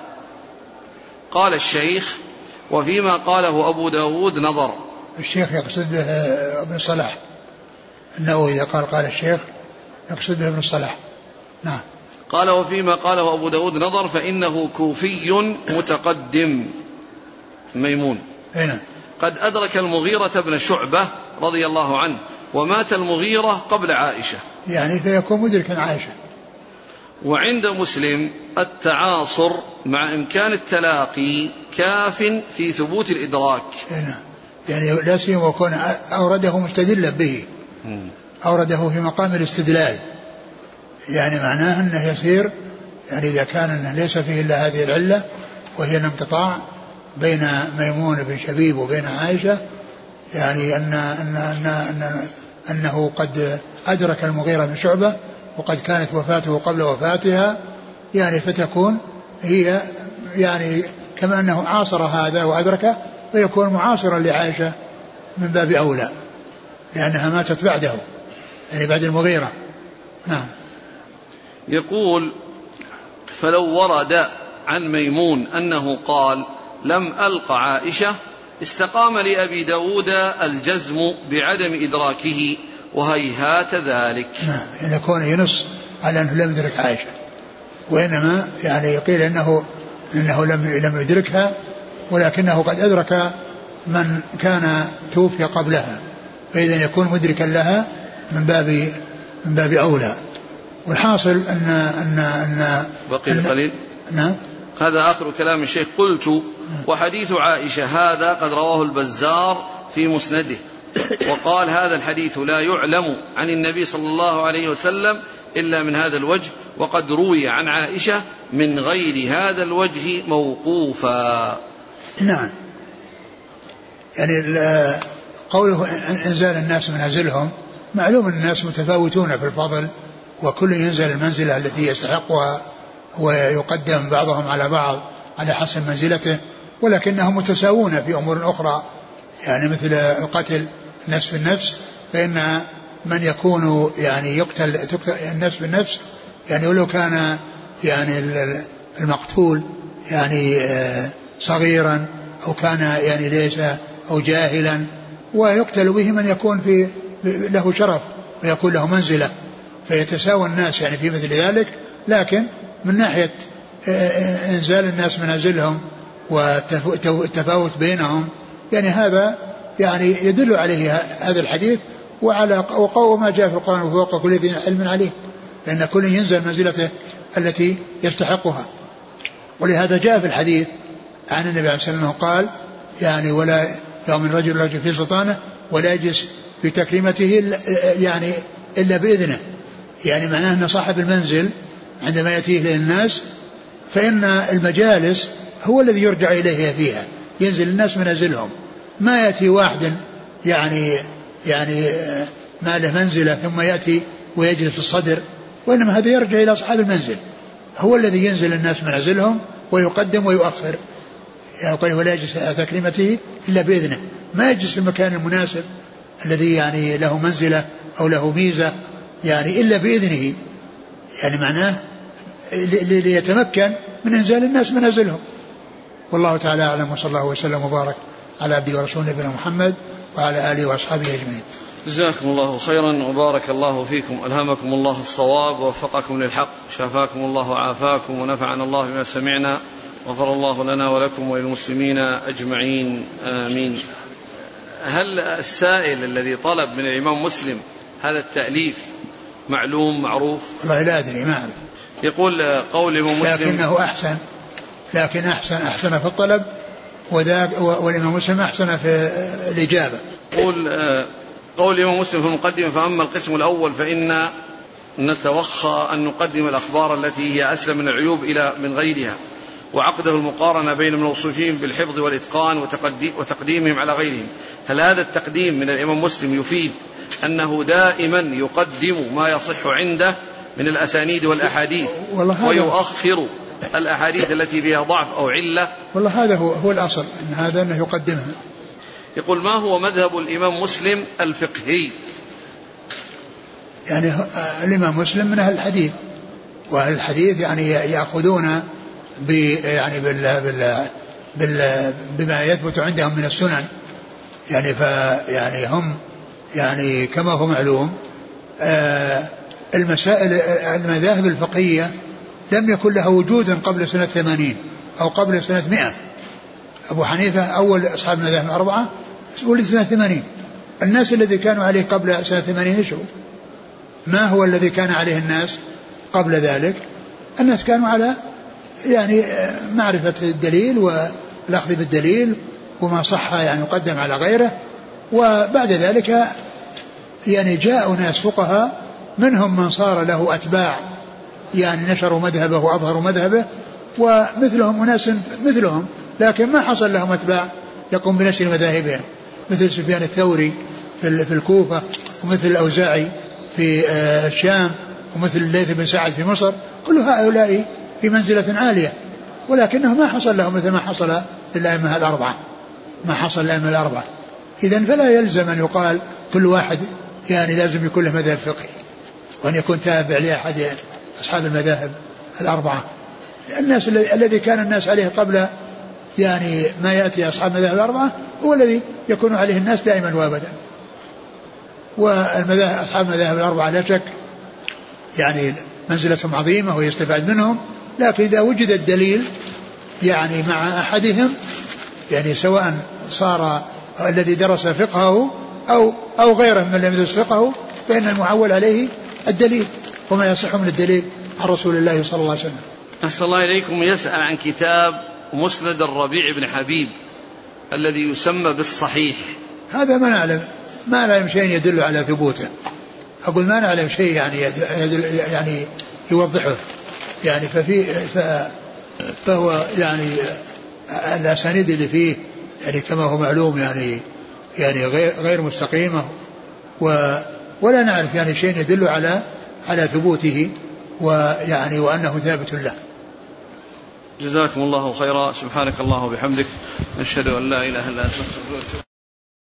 قال الشيخ وفيما قاله أبو داود نظر. الشيخ يقصد به ابن الصلاح، أنه إذا قال قال الشيخ يقصد به ابن الصلاح. نعم. قال وفيما قاله أبو داود نظر فإنه كوفي متقدم ميمون هنا. قد أدرك المغيرة بن شعبة رضي الله عنه، ومات المغيرة قبل عائشة، يعني فيكون مدركا عائشة. وعند مسلم التعاصر مع إمكان التلاقي كاف في ثبوت الإدراك. هنا. يعني لا سيما وكون أورده مستدلا به، أورده في مقام الاستدلال، يعني معناه أنه يصير، يعني إذا كان أنه ليس فيه إلا هذه العلة وهي الانقطاع بين ميمون بن شبيب وبين عائشة، يعني أن أن أن أن أنه قد أدرك المغيرة بن شعبة وقد كانت وفاته قبل وفاتها، يعني فتكون هي يعني كما أنه عاصر هذا وأدركه فيكون معاصرا لعائشة من باب أولى، لأنها ماتت بعده، يعني بعد المغيرة. نعم. يقول فلو ورد عن ميمون أنه قال لم ألق عائشة استقام لأبي داود الجزم بعدم إدراكه، وهيهات ذلك. نعم. إن يكون ينص على أنه لم يدرك عائشة، وإنما يعني يقيل أنه إنه لم لم يدركها، ولكنه قد أدرك من كان توفي قبلها، فإذا يكون مدركا لها من باب من باب أولى. والحاصل أن أن أن بقي القليل. نعم. هذا آخر كلام الشيخ. قلت وحديث عائشة هذا قد رواه البزار في مسنده، وقال هذا الحديث لا يعلم عن النبي صلى الله عليه وسلم إلا من هذا الوجه، وقد روي عن عائشة من غير هذا الوجه موقوفا. نعم. يعني قوله انزال الناس منازلهم، معلوم أن الناس متفاوتون في الفضل، وكل ينزل المنزلة التي يستحقها ويقدم بعضهم على بعض على حسب منزلته، ولكنهم متساوون في أمور أخرى، يعني مثل القتل النفس بالنفس، فإن من يكون يعني يقتل النفس بالنفس يعني ولو كان يعني المقتول يعني صغيرا أو كان يعني ليس أو جاهلا، ويقتل به من يكون في له شرف ويكون له منزلة، فيتساوى الناس يعني في مثل ذلك. لكن من ناحية انزال الناس منازلهم والتفاوت بينهم، يعني هذا يعني يدل عليه هذا الحديث، وعلى وقوة ما جاء في القرآن وفوق كل ذي علم عليه، فإن كل ينزل منزلته التي يستحقها. ولهذا جاء في الحديث عن النبي عليه الصلاة والسلام قال يعني ولا يؤمن رجل رجل في سلطانه ولا يجلس في تكريمته يعني إلا بإذنه، يعني معناه أن صاحب المنزل عندما يأتيه إلى الناس فإن المجالس هو الذي يرجع إليه فيها، ينزل الناس منازلهم، ما يأتي واحد يعني يعني ما له منزلة ثم يأتي ويجلس في الصدر، وإنما هذا يرجع إلى أصحاب المنزل، هو الذي ينزل الناس منازلهم ويقدم ويؤخر، يعني ولا يجلس على تكريمته إلا بإذنه، ما يجلس في المكان المناسب الذي يعني له منزلة أو له ميزة يعني إلا بإذنه، يعني معناه ليتمكن من إنزال الناس منازلهم. والله تعالى أعلم، وصلى الله وسلم وبارك على عبده ورسوله نبينا محمد وعلى آله وأصحابه أجمعين. جزاكم الله خيرا وبارك الله فيكم، ألهمكم الله الصواب ووفقكم للحق، شافاكم الله وعافاكم، ونفعنا الله بما سمعنا، غفر الله لنا ولكم وللمسلمين أجمعين، آمين. هل السائل الذي طلب من الإمام مسلم هذا التأليف معلوم معروف؟ والله لا أدري ما أعرف. يقول قول الإمام مسلم لكنه أحسن، لكن أحسن أحسن في الطلب، وذاك والإمام مسلم أحسن في الإجابة. قول قول الإمام مسلم في المقدمة: فأما القسم الأول فإن نتوخى أن نقدم الأخبار التي هي أسلم من العيوب إلى من غيرها، وعقده المقارنة بين الموصوفين بالحفظ والإتقان وتقديمهم على غيرهم. هل هذا التقديم من الإمام مسلم يفيد أنه دائما يقدم ما يصح عنده من الأسانيد والأحاديث ويؤخر الأحاديث التي فيها ضعف أو علة؟ والله هذا هو, هو الأصل، أن هذا أنه يقدمها. يقول: ما هو مذهب الإمام مسلم الفقهي؟ يعني الإمام مسلم من أهل الحديث، وأهل الحديث يعني يأخذون يعني بال بال بال بما يثبت عندهم من السنن، يعني فيعني هم يعني كما هو معلوم آه المسائل المذاهب الفقهية لم يكن لها وجودا قبل سنة ثمانين أو قبل سنة مئة. أبو حنيفة أول أصحاب المذاهب الأربعة ولد سنة ثمانين. الناس الذي كانوا عليه قبل سنة ثمانين إيش هو؟ ما هو الذي كان عليه الناس قبل ذلك؟ الناس كانوا على يعني معرفة الدليل والأخذ بالدليل وما صح يعني يقدم على غيره. وبعد ذلك يعني جاء ناس فقهاء منهم من صار له أتباع يعني نشروا مذهبه وأظهروا مذهبه، ومثلهم أناس مثلهم لكن ما حصل لهم أتباع يقوم بنشر مذاهبهم، مثل سفيان الثوري في الكوفة، ومثل الأوزاعي في الشام، ومثل الليث بن سعد في مصر. كل هؤلاء في منزلة عالية، ولكنه ما حصل لهم مثل ما حصل للأئمة الأربعة ما حصل للأئمة الأربعة. إذن فلا يلزم أن يقال كل واحد يعني لازم يكون له مذهب فقهي وأن يكون تابع لأحد أصحاب المذاهب الأربعة. الناس الذي كان الناس عليه قبل يعني ما يأتي أصحاب المذاهب الأربعة هو الذي يكون عليه الناس دائما وابدا. والمذاهب أصحاب المذاهب الأربعة لا شك يعني منزلتهم عظيمة ويستفاد منهم، لكن إذا وجد الدليل يعني مع أحدهم يعني سواء صار الذي درس فقهه أو أو غيره من لم يدرس فقهه، فإن المعول عليه الدليل وما يصح من الدليل عن رسول الله صلى الله عليه وسلم. أحسن الله إليكم. يسأل عن كتاب مسند الربيع بن حبيب الذي يسمى بالصحيح. هذا ما نعلم ما نعلم شيء يدل على ثبوته. أقول ما نعلم شيء يعني يدل يعني يوضحه يعني ففي فهو يعني الأسانيد اللي فيه يعني كما هو معلوم يعني يعني غير غير مستقيمة، ولا نعرف يعني شيء يدل على على ثبوته ويعني وأنه ثابت له. جزاكم الله خيرا. سبحانك الله وبحمدك، نشهد أن لا إله إلا أنت.